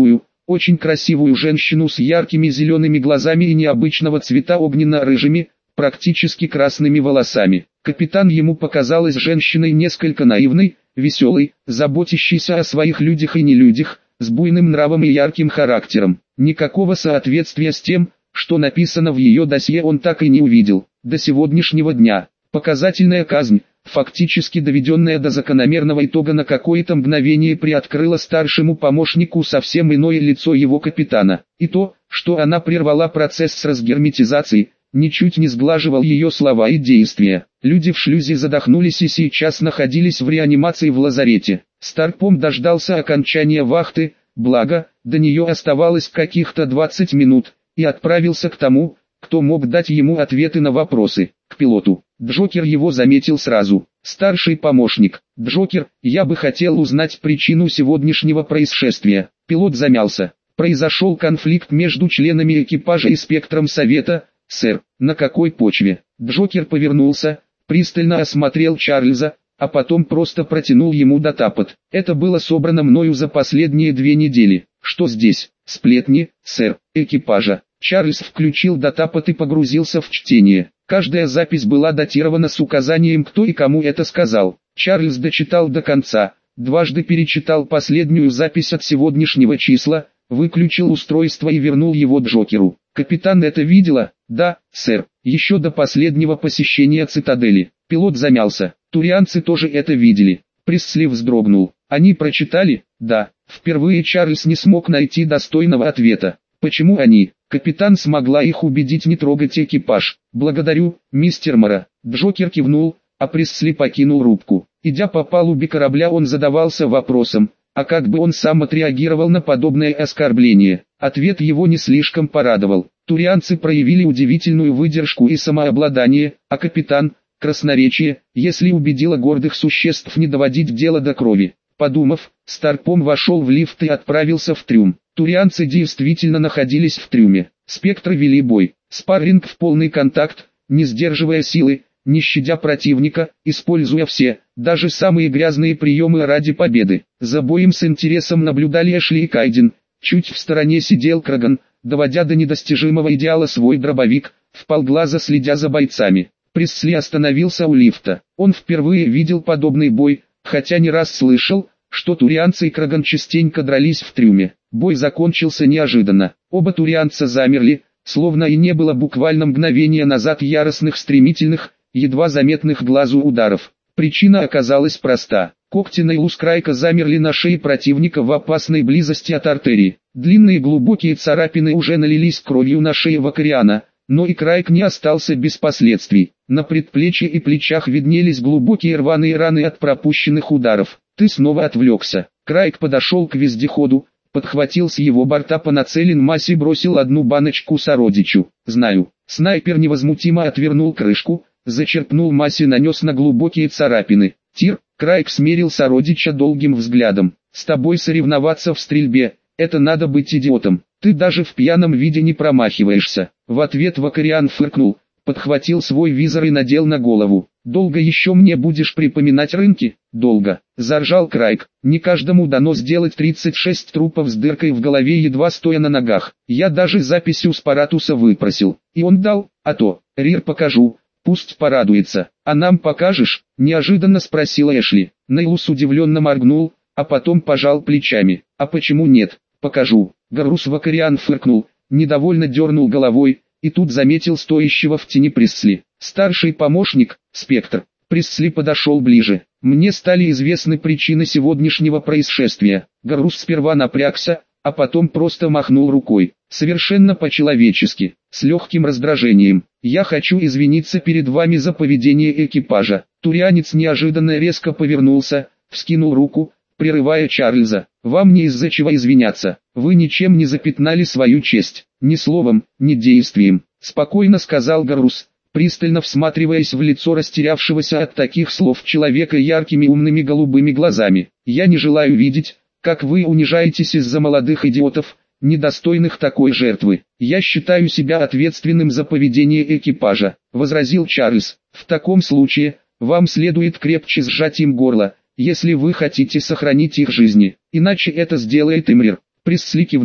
очень красивую женщину с яркими зелеными глазами и необычного цвета огненно-рыжими, практически красными волосами. Капитан ему показалась женщиной несколько наивной, веселой, заботящейся о своих людях и нелюдях, с буйным нравом и ярким характером. Никакого соответствия с тем, что написано в ее досье, он так и не увидел. До сегодняшнего дня. Показательная казнь, фактически доведенная до закономерного итога, на какое-то мгновение приоткрыла старшему помощнику совсем иное лицо его капитана. И то, что она прервала процесс с разгерметизацией, ничуть не сглаживал ее слова и действия. Люди в шлюзе задохнулись и сейчас находились в реанимации в лазарете. Старпом дождался окончания вахты, благо, до нее оставалось каких-то 20 минут, и отправился к тому, кто мог дать ему ответы на вопросы, к пилоту. Джокер его заметил сразу. Старший помощник. Джокер, я бы хотел узнать причину сегодняшнего происшествия. Пилот замялся. Произошел конфликт между членами экипажа и спектром совета, сэр. На какой почве? Джокер повернулся, пристально осмотрел Чарльза, а потом просто протянул ему датапад. Это было собрано мною за последние 2 недели. Что здесь? Сплетни, сэр, экипажа. Чарльз включил датапад и погрузился в чтение. Каждая запись была датирована с указанием, кто и кому это сказал. Чарльз дочитал до конца, дважды перечитал последнюю запись от сегодняшнего числа, выключил устройство и вернул его Джокеру. Капитан это видела? Да, сэр, еще до последнего посещения цитадели. Пилот замялся. Турианцы тоже это видели. Пресли вздрогнул. Они прочитали? Да. Впервые Чарльз не смог найти достойного ответа. Почему они? Капитан смогла их убедить не трогать экипаж. Благодарю, мистер Мора. Джокер кивнул, а Пресли покинул рубку. Идя по палубе корабля, он задавался вопросом, а как бы он сам отреагировал на подобное оскорбление. Ответ его не слишком порадовал. Турианцы проявили удивительную выдержку и самообладание, а капитан – красноречие, если убедила гордых существ не доводить дело до крови. Подумав, Старпом вошел в лифт и отправился в трюм. Турианцы действительно находились в трюме. Спектры вели бой. Спарринг в полный контакт, не сдерживая силы, не щадя противника, используя все, даже самые грязные приемы ради победы. За боем с интересом наблюдали Эшли и Кайден. Чуть в стороне сидел Краган, доводя до недостижимого идеала свой дробовик, вполглаза следя за бойцами. Пресли остановился у лифта. Он впервые видел подобный бой, хотя не раз слышал, что турианцы и Краган частенько дрались в трюме. Бой закончился неожиданно. Оба турианца замерли, словно и не было буквально мгновения назад яростных, стремительных, едва заметных глазу ударов. Причина оказалась проста. Когтина и Лускрайка замерли на шее противника в опасной близости от артерии. Длинные глубокие царапины уже налились кровью на шее Вакариана, но и Крайк не остался без последствий. На предплечье и плечах виднелись глубокие рваные раны от пропущенных ударов. «Ты снова отвлекся». Крайк подошел к вездеходу, подхватил с его борта по нацелен массе и бросил одну баночку сородичу. «Знаю». Снайпер невозмутимо отвернул крышку, зачерпнул массе и нанес на глубокие царапины. «Тир», Крайк смерил сородича долгим взглядом. «С тобой соревноваться в стрельбе, это надо быть идиотом. Ты даже в пьяном виде не промахиваешься». В ответ Вакариан фыркнул, подхватил свой визор и надел на голову. «Долго еще мне будешь припоминать рынки?» «Долго», — заржал Крайк. «Не каждому дано сделать 36 трупов с дыркой в голове, едва стоя на ногах. Я даже записью с Паратуса выпросил. И он дал, а то, Рир покажу, пусть порадуется. А нам покажешь?» — неожиданно спросила Эшли. Нейлус удивленно моргнул, а потом пожал плечами. «А почему нет? Покажу». Гарус Вакариан фыркнул, недовольно дернул головой, и тут заметил стоящего в тени Пресли. «Старший помощник, Спектр». Пресли подошел ближе. «Мне стали известны причины сегодняшнего происшествия». Гарус сперва напрягся, а потом просто махнул рукой. Совершенно по-человечески, с легким раздражением. «Я хочу извиниться перед вами за поведение экипажа». Турианец неожиданно резко повернулся, вскинул руку, прерывая Чарльза. «Вам не из-за чего извиняться. Вы ничем не запятнали свою честь. Ни словом, ни действием», — спокойно сказал Гарус, пристально всматриваясь в лицо растерявшегося от таких слов человека яркими умными голубыми глазами. «Я не желаю видеть, как вы унижаетесь из-за молодых идиотов, недостойных такой жертвы. Я считаю себя ответственным за поведение экипажа», — возразил Чарльз. «В таком случае, вам следует крепче сжать им горло, если вы хотите сохранить их жизни, иначе это сделает Имрир». Пресли кивнул.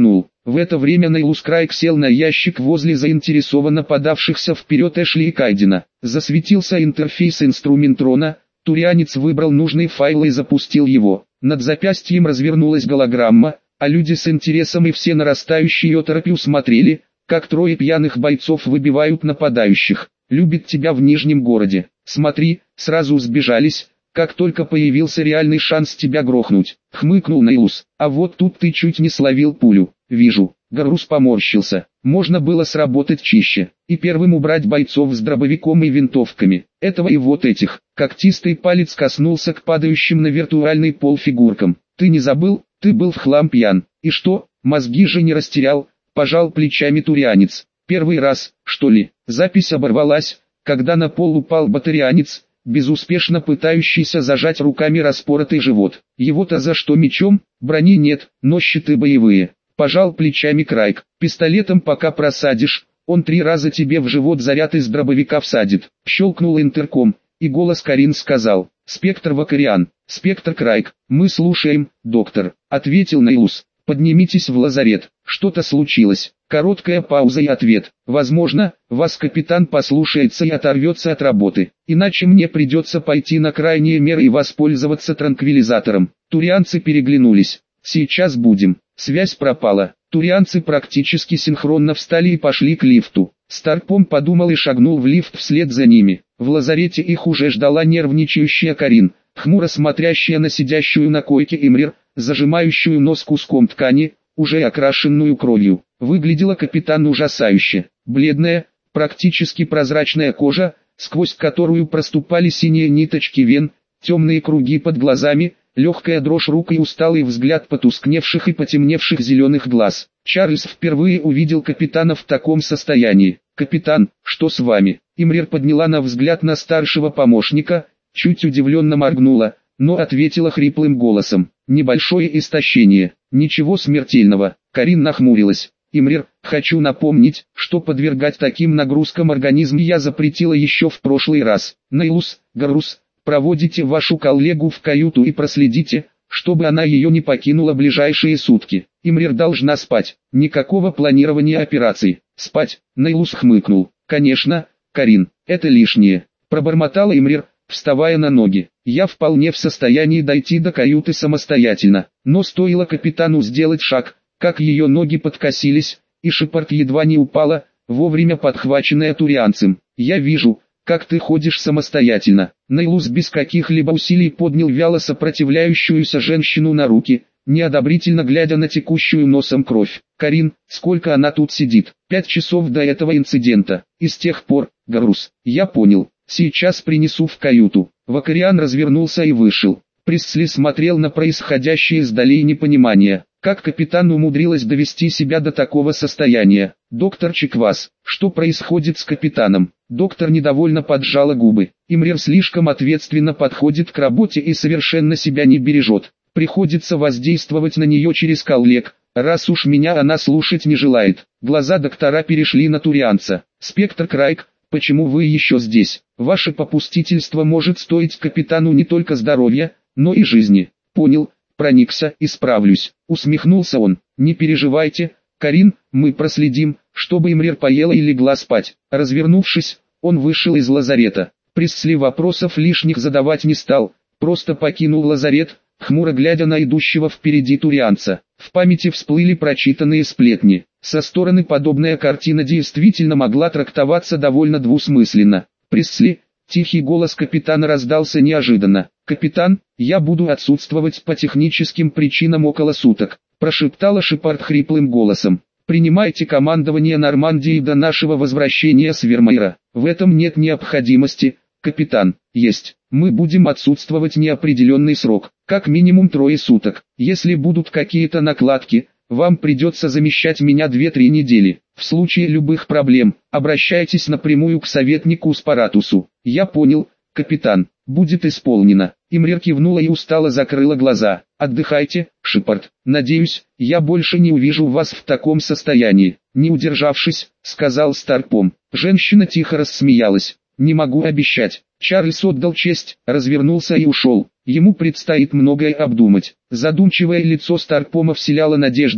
В это время Нейлус Крайк сел на ящик возле заинтересованно подавшихся вперед Эшли и Кайдена. Засветился интерфейс инструментрона, турианец выбрал нужный файл и запустил его. Над запястьем развернулась голограмма, а люди с интересом и все нарастающей оторопью смотрели, как трое пьяных бойцов выбивают нападающих. «Любит тебя в Нижнем городе. Смотри, сразу сбежались, как только появился реальный шанс тебя грохнуть», — хмыкнул Нейлус. «А вот тут ты чуть не словил пулю». «Вижу». Гарус поморщился. Можно было сработать чище, и первым убрать бойцов с дробовиком и винтовками. Этого и вот этих. Когтистый палец коснулся к падающим на виртуальный пол фигуркам. «Ты не забыл? Ты был в хлам пьян. И что, мозги же не растерял?» Пожал плечами турианец. «Первый раз, что ли?» Запись оборвалась, когда на пол упал батарианец, безуспешно пытающийся зажать руками распоротый живот. Его-то за что мечом? Брони нет, но щиты боевые. Пожал плечами Крайк. «Пистолетом пока просадишь, он 3 раза тебе в живот заряд из дробовика всадит». Щелкнул интерком, и голос Карин сказал: «Спектр Вакариан, Спектр Крайк, мы слушаем, доктор», — ответил Нейлус. «Поднимитесь в лазарет». Что-то случилось. Короткая пауза и ответ. «Возможно, вас капитан послушается и оторвется от работы. Иначе мне придется пойти на крайние меры и воспользоваться транквилизатором». Турианцы переглянулись. «Сейчас будем». Связь пропала. Турианцы практически синхронно встали и пошли к лифту. Старпом подумал и шагнул в лифт вслед за ними. В лазарете их уже ждала нервничающая Карин, хмуро смотрящая на сидящую на койке Имрир, зажимающую нос куском ткани, уже окрашенную кровью. Выглядела капитан ужасающе. Бледная, практически прозрачная кожа, сквозь которую проступали синие ниточки вен, темные круги под глазами, легкая дрожь рук и усталый взгляд потускневших и потемневших зеленых глаз. Чарльз впервые увидел капитана в таком состоянии. «Капитан, что с вами?» Имрир подняла на взгляд на старшего помощника, чуть удивленно моргнула, но ответила хриплым голосом: «Небольшое истощение, ничего смертельного». Карин нахмурилась. «Имрир, хочу напомнить, что подвергать таким нагрузкам организм я запретила еще в прошлый раз. Нейлус, Гарус, проводите вашу коллегу в каюту и проследите, чтобы она ее не покинула ближайшие сутки. Имрир должна спать. Никакого планирования операций. Спать». Нейлус хмыкнул. «Конечно, Карин, это лишнее», — пробормотала Имрир, вставая на ноги. «Я вполне в состоянии дойти до каюты самостоятельно». Но стоило капитану сделать шаг, как ее ноги подкосились, и Шепард едва не упала, вовремя подхваченная турианцем. «Я вижу, как ты ходишь самостоятельно». Нейлус без каких-либо усилий поднял вяло сопротивляющуюся женщину на руки, неодобрительно глядя на текущую носом кровь. «Карин, сколько она тут сидит?» 5 часов до этого инцидента. И с тех пор, Гарус, я понял. Сейчас принесу в каюту». Вакариан развернулся и вышел. Присли смотрел на происходящее с долей непонимания. Как капитан умудрилась довести себя до такого состояния? «Доктор Чиквас, что происходит с капитаном?» Доктор недовольно поджала губы. Имрир слишком ответственно подходит к работе и совершенно себя не бережет. Приходится воздействовать на нее через коллег, раз уж меня она слушать не желает. Глаза доктора перешли на турианца. «Спектр Крайк, почему вы еще здесь? Ваше попустительство может стоить капитану не только здоровья, но и жизни». «Понял, проникся, исправлюсь», — усмехнулся он. «Не переживайте, Карин, мы проследим, чтобы Имрир поела и легла спать». Развернувшись, он вышел из лазарета. Присли вопросов лишних задавать не стал, просто покинул лазарет, хмуро глядя на идущего впереди турианца. В памяти всплыли прочитанные сплетни. Со стороны подобная картина действительно могла трактоваться довольно двусмысленно. «Присли», тихий голос капитана раздался неожиданно. «Капитан, я буду отсутствовать по техническим причинам около суток», прошептала Шепард хриплым голосом. «Принимайте командование Нормандией до нашего возвращения с Вермейра». «В этом нет необходимости, капитан». «Есть. Мы будем отсутствовать неопределенный срок, как минимум 3 суток. Если будут какие-то накладки, вам придется замещать меня 2-3 недели. В случае любых проблем, обращайтесь напрямую к советнику Спаратусу». «Я понял, капитан, будет исполнено». Имрир кивнула и устало закрыла глаза. «Отдыхайте, Шепард. Надеюсь, я больше не увижу вас в таком состоянии». Не удержавшись, сказал Старпом. Женщина тихо рассмеялась. «Не могу обещать». Чарльз отдал честь, развернулся и ушел. Ему предстоит многое обдумать. Задумчивое лицо Старпома вселяло надежды,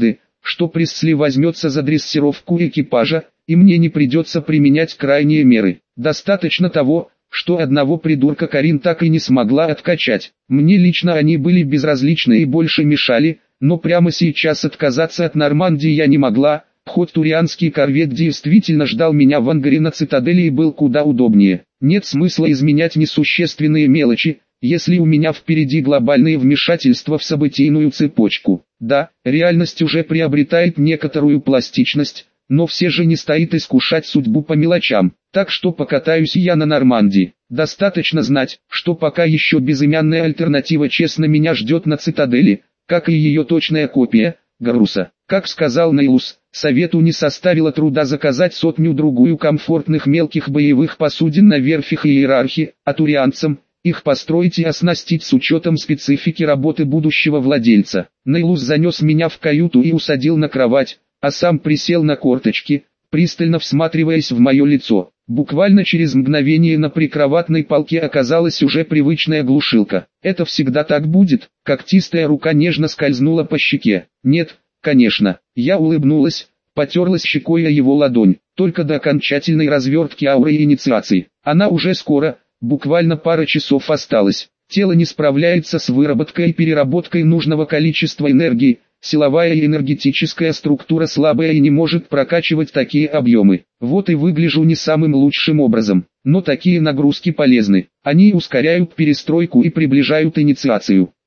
что Пресли возьмется за дрессировку экипажа, и мне не придется применять крайние меры. Достаточно того, что одного придурка Карин так и не смогла откачать. Мне лично они были безразличны и больше мешали, но прямо сейчас отказаться от Нормандии я не могла, хоть турианский корвет действительно ждал меня в ангаре на цитадели и был куда удобнее. Нет смысла изменять несущественные мелочи, если у меня впереди глобальные вмешательства в событийную цепочку. Да, реальность уже приобретает некоторую пластичность, но все же не стоит искушать судьбу по мелочам, так что покатаюсь я на Нормандии. Достаточно знать, что пока еще безымянная альтернатива честно меня ждет на цитадели, как и ее точная копия, Гаруса. Как сказал Нейлус, Совету не составило труда заказать сотню-другую комфортных мелких боевых посудин на верфях и иерархи, а турианцам их построить и оснастить с учетом специфики работы будущего владельца. Нейлус занес меня в каюту и усадил на кровать, а сам присел на корточки, пристально всматриваясь в мое лицо. Буквально через мгновение на прикроватной полке оказалась уже привычная глушилка. Это всегда так будет. Когтистая рука нежно скользнула по щеке. Нет, конечно. Я улыбнулась, потерлась щекой о его ладонь. Только до окончательной развертки ауры и инициации. Она уже скоро, буквально пара часов осталось. Тело не справляется с выработкой и переработкой нужного количества энергии. Силовая и энергетическая структура слабая и не может прокачивать такие объемы. Вот и выгляжу не самым лучшим образом. Но такие нагрузки полезны. Они ускоряют перестройку и приближают инициацию.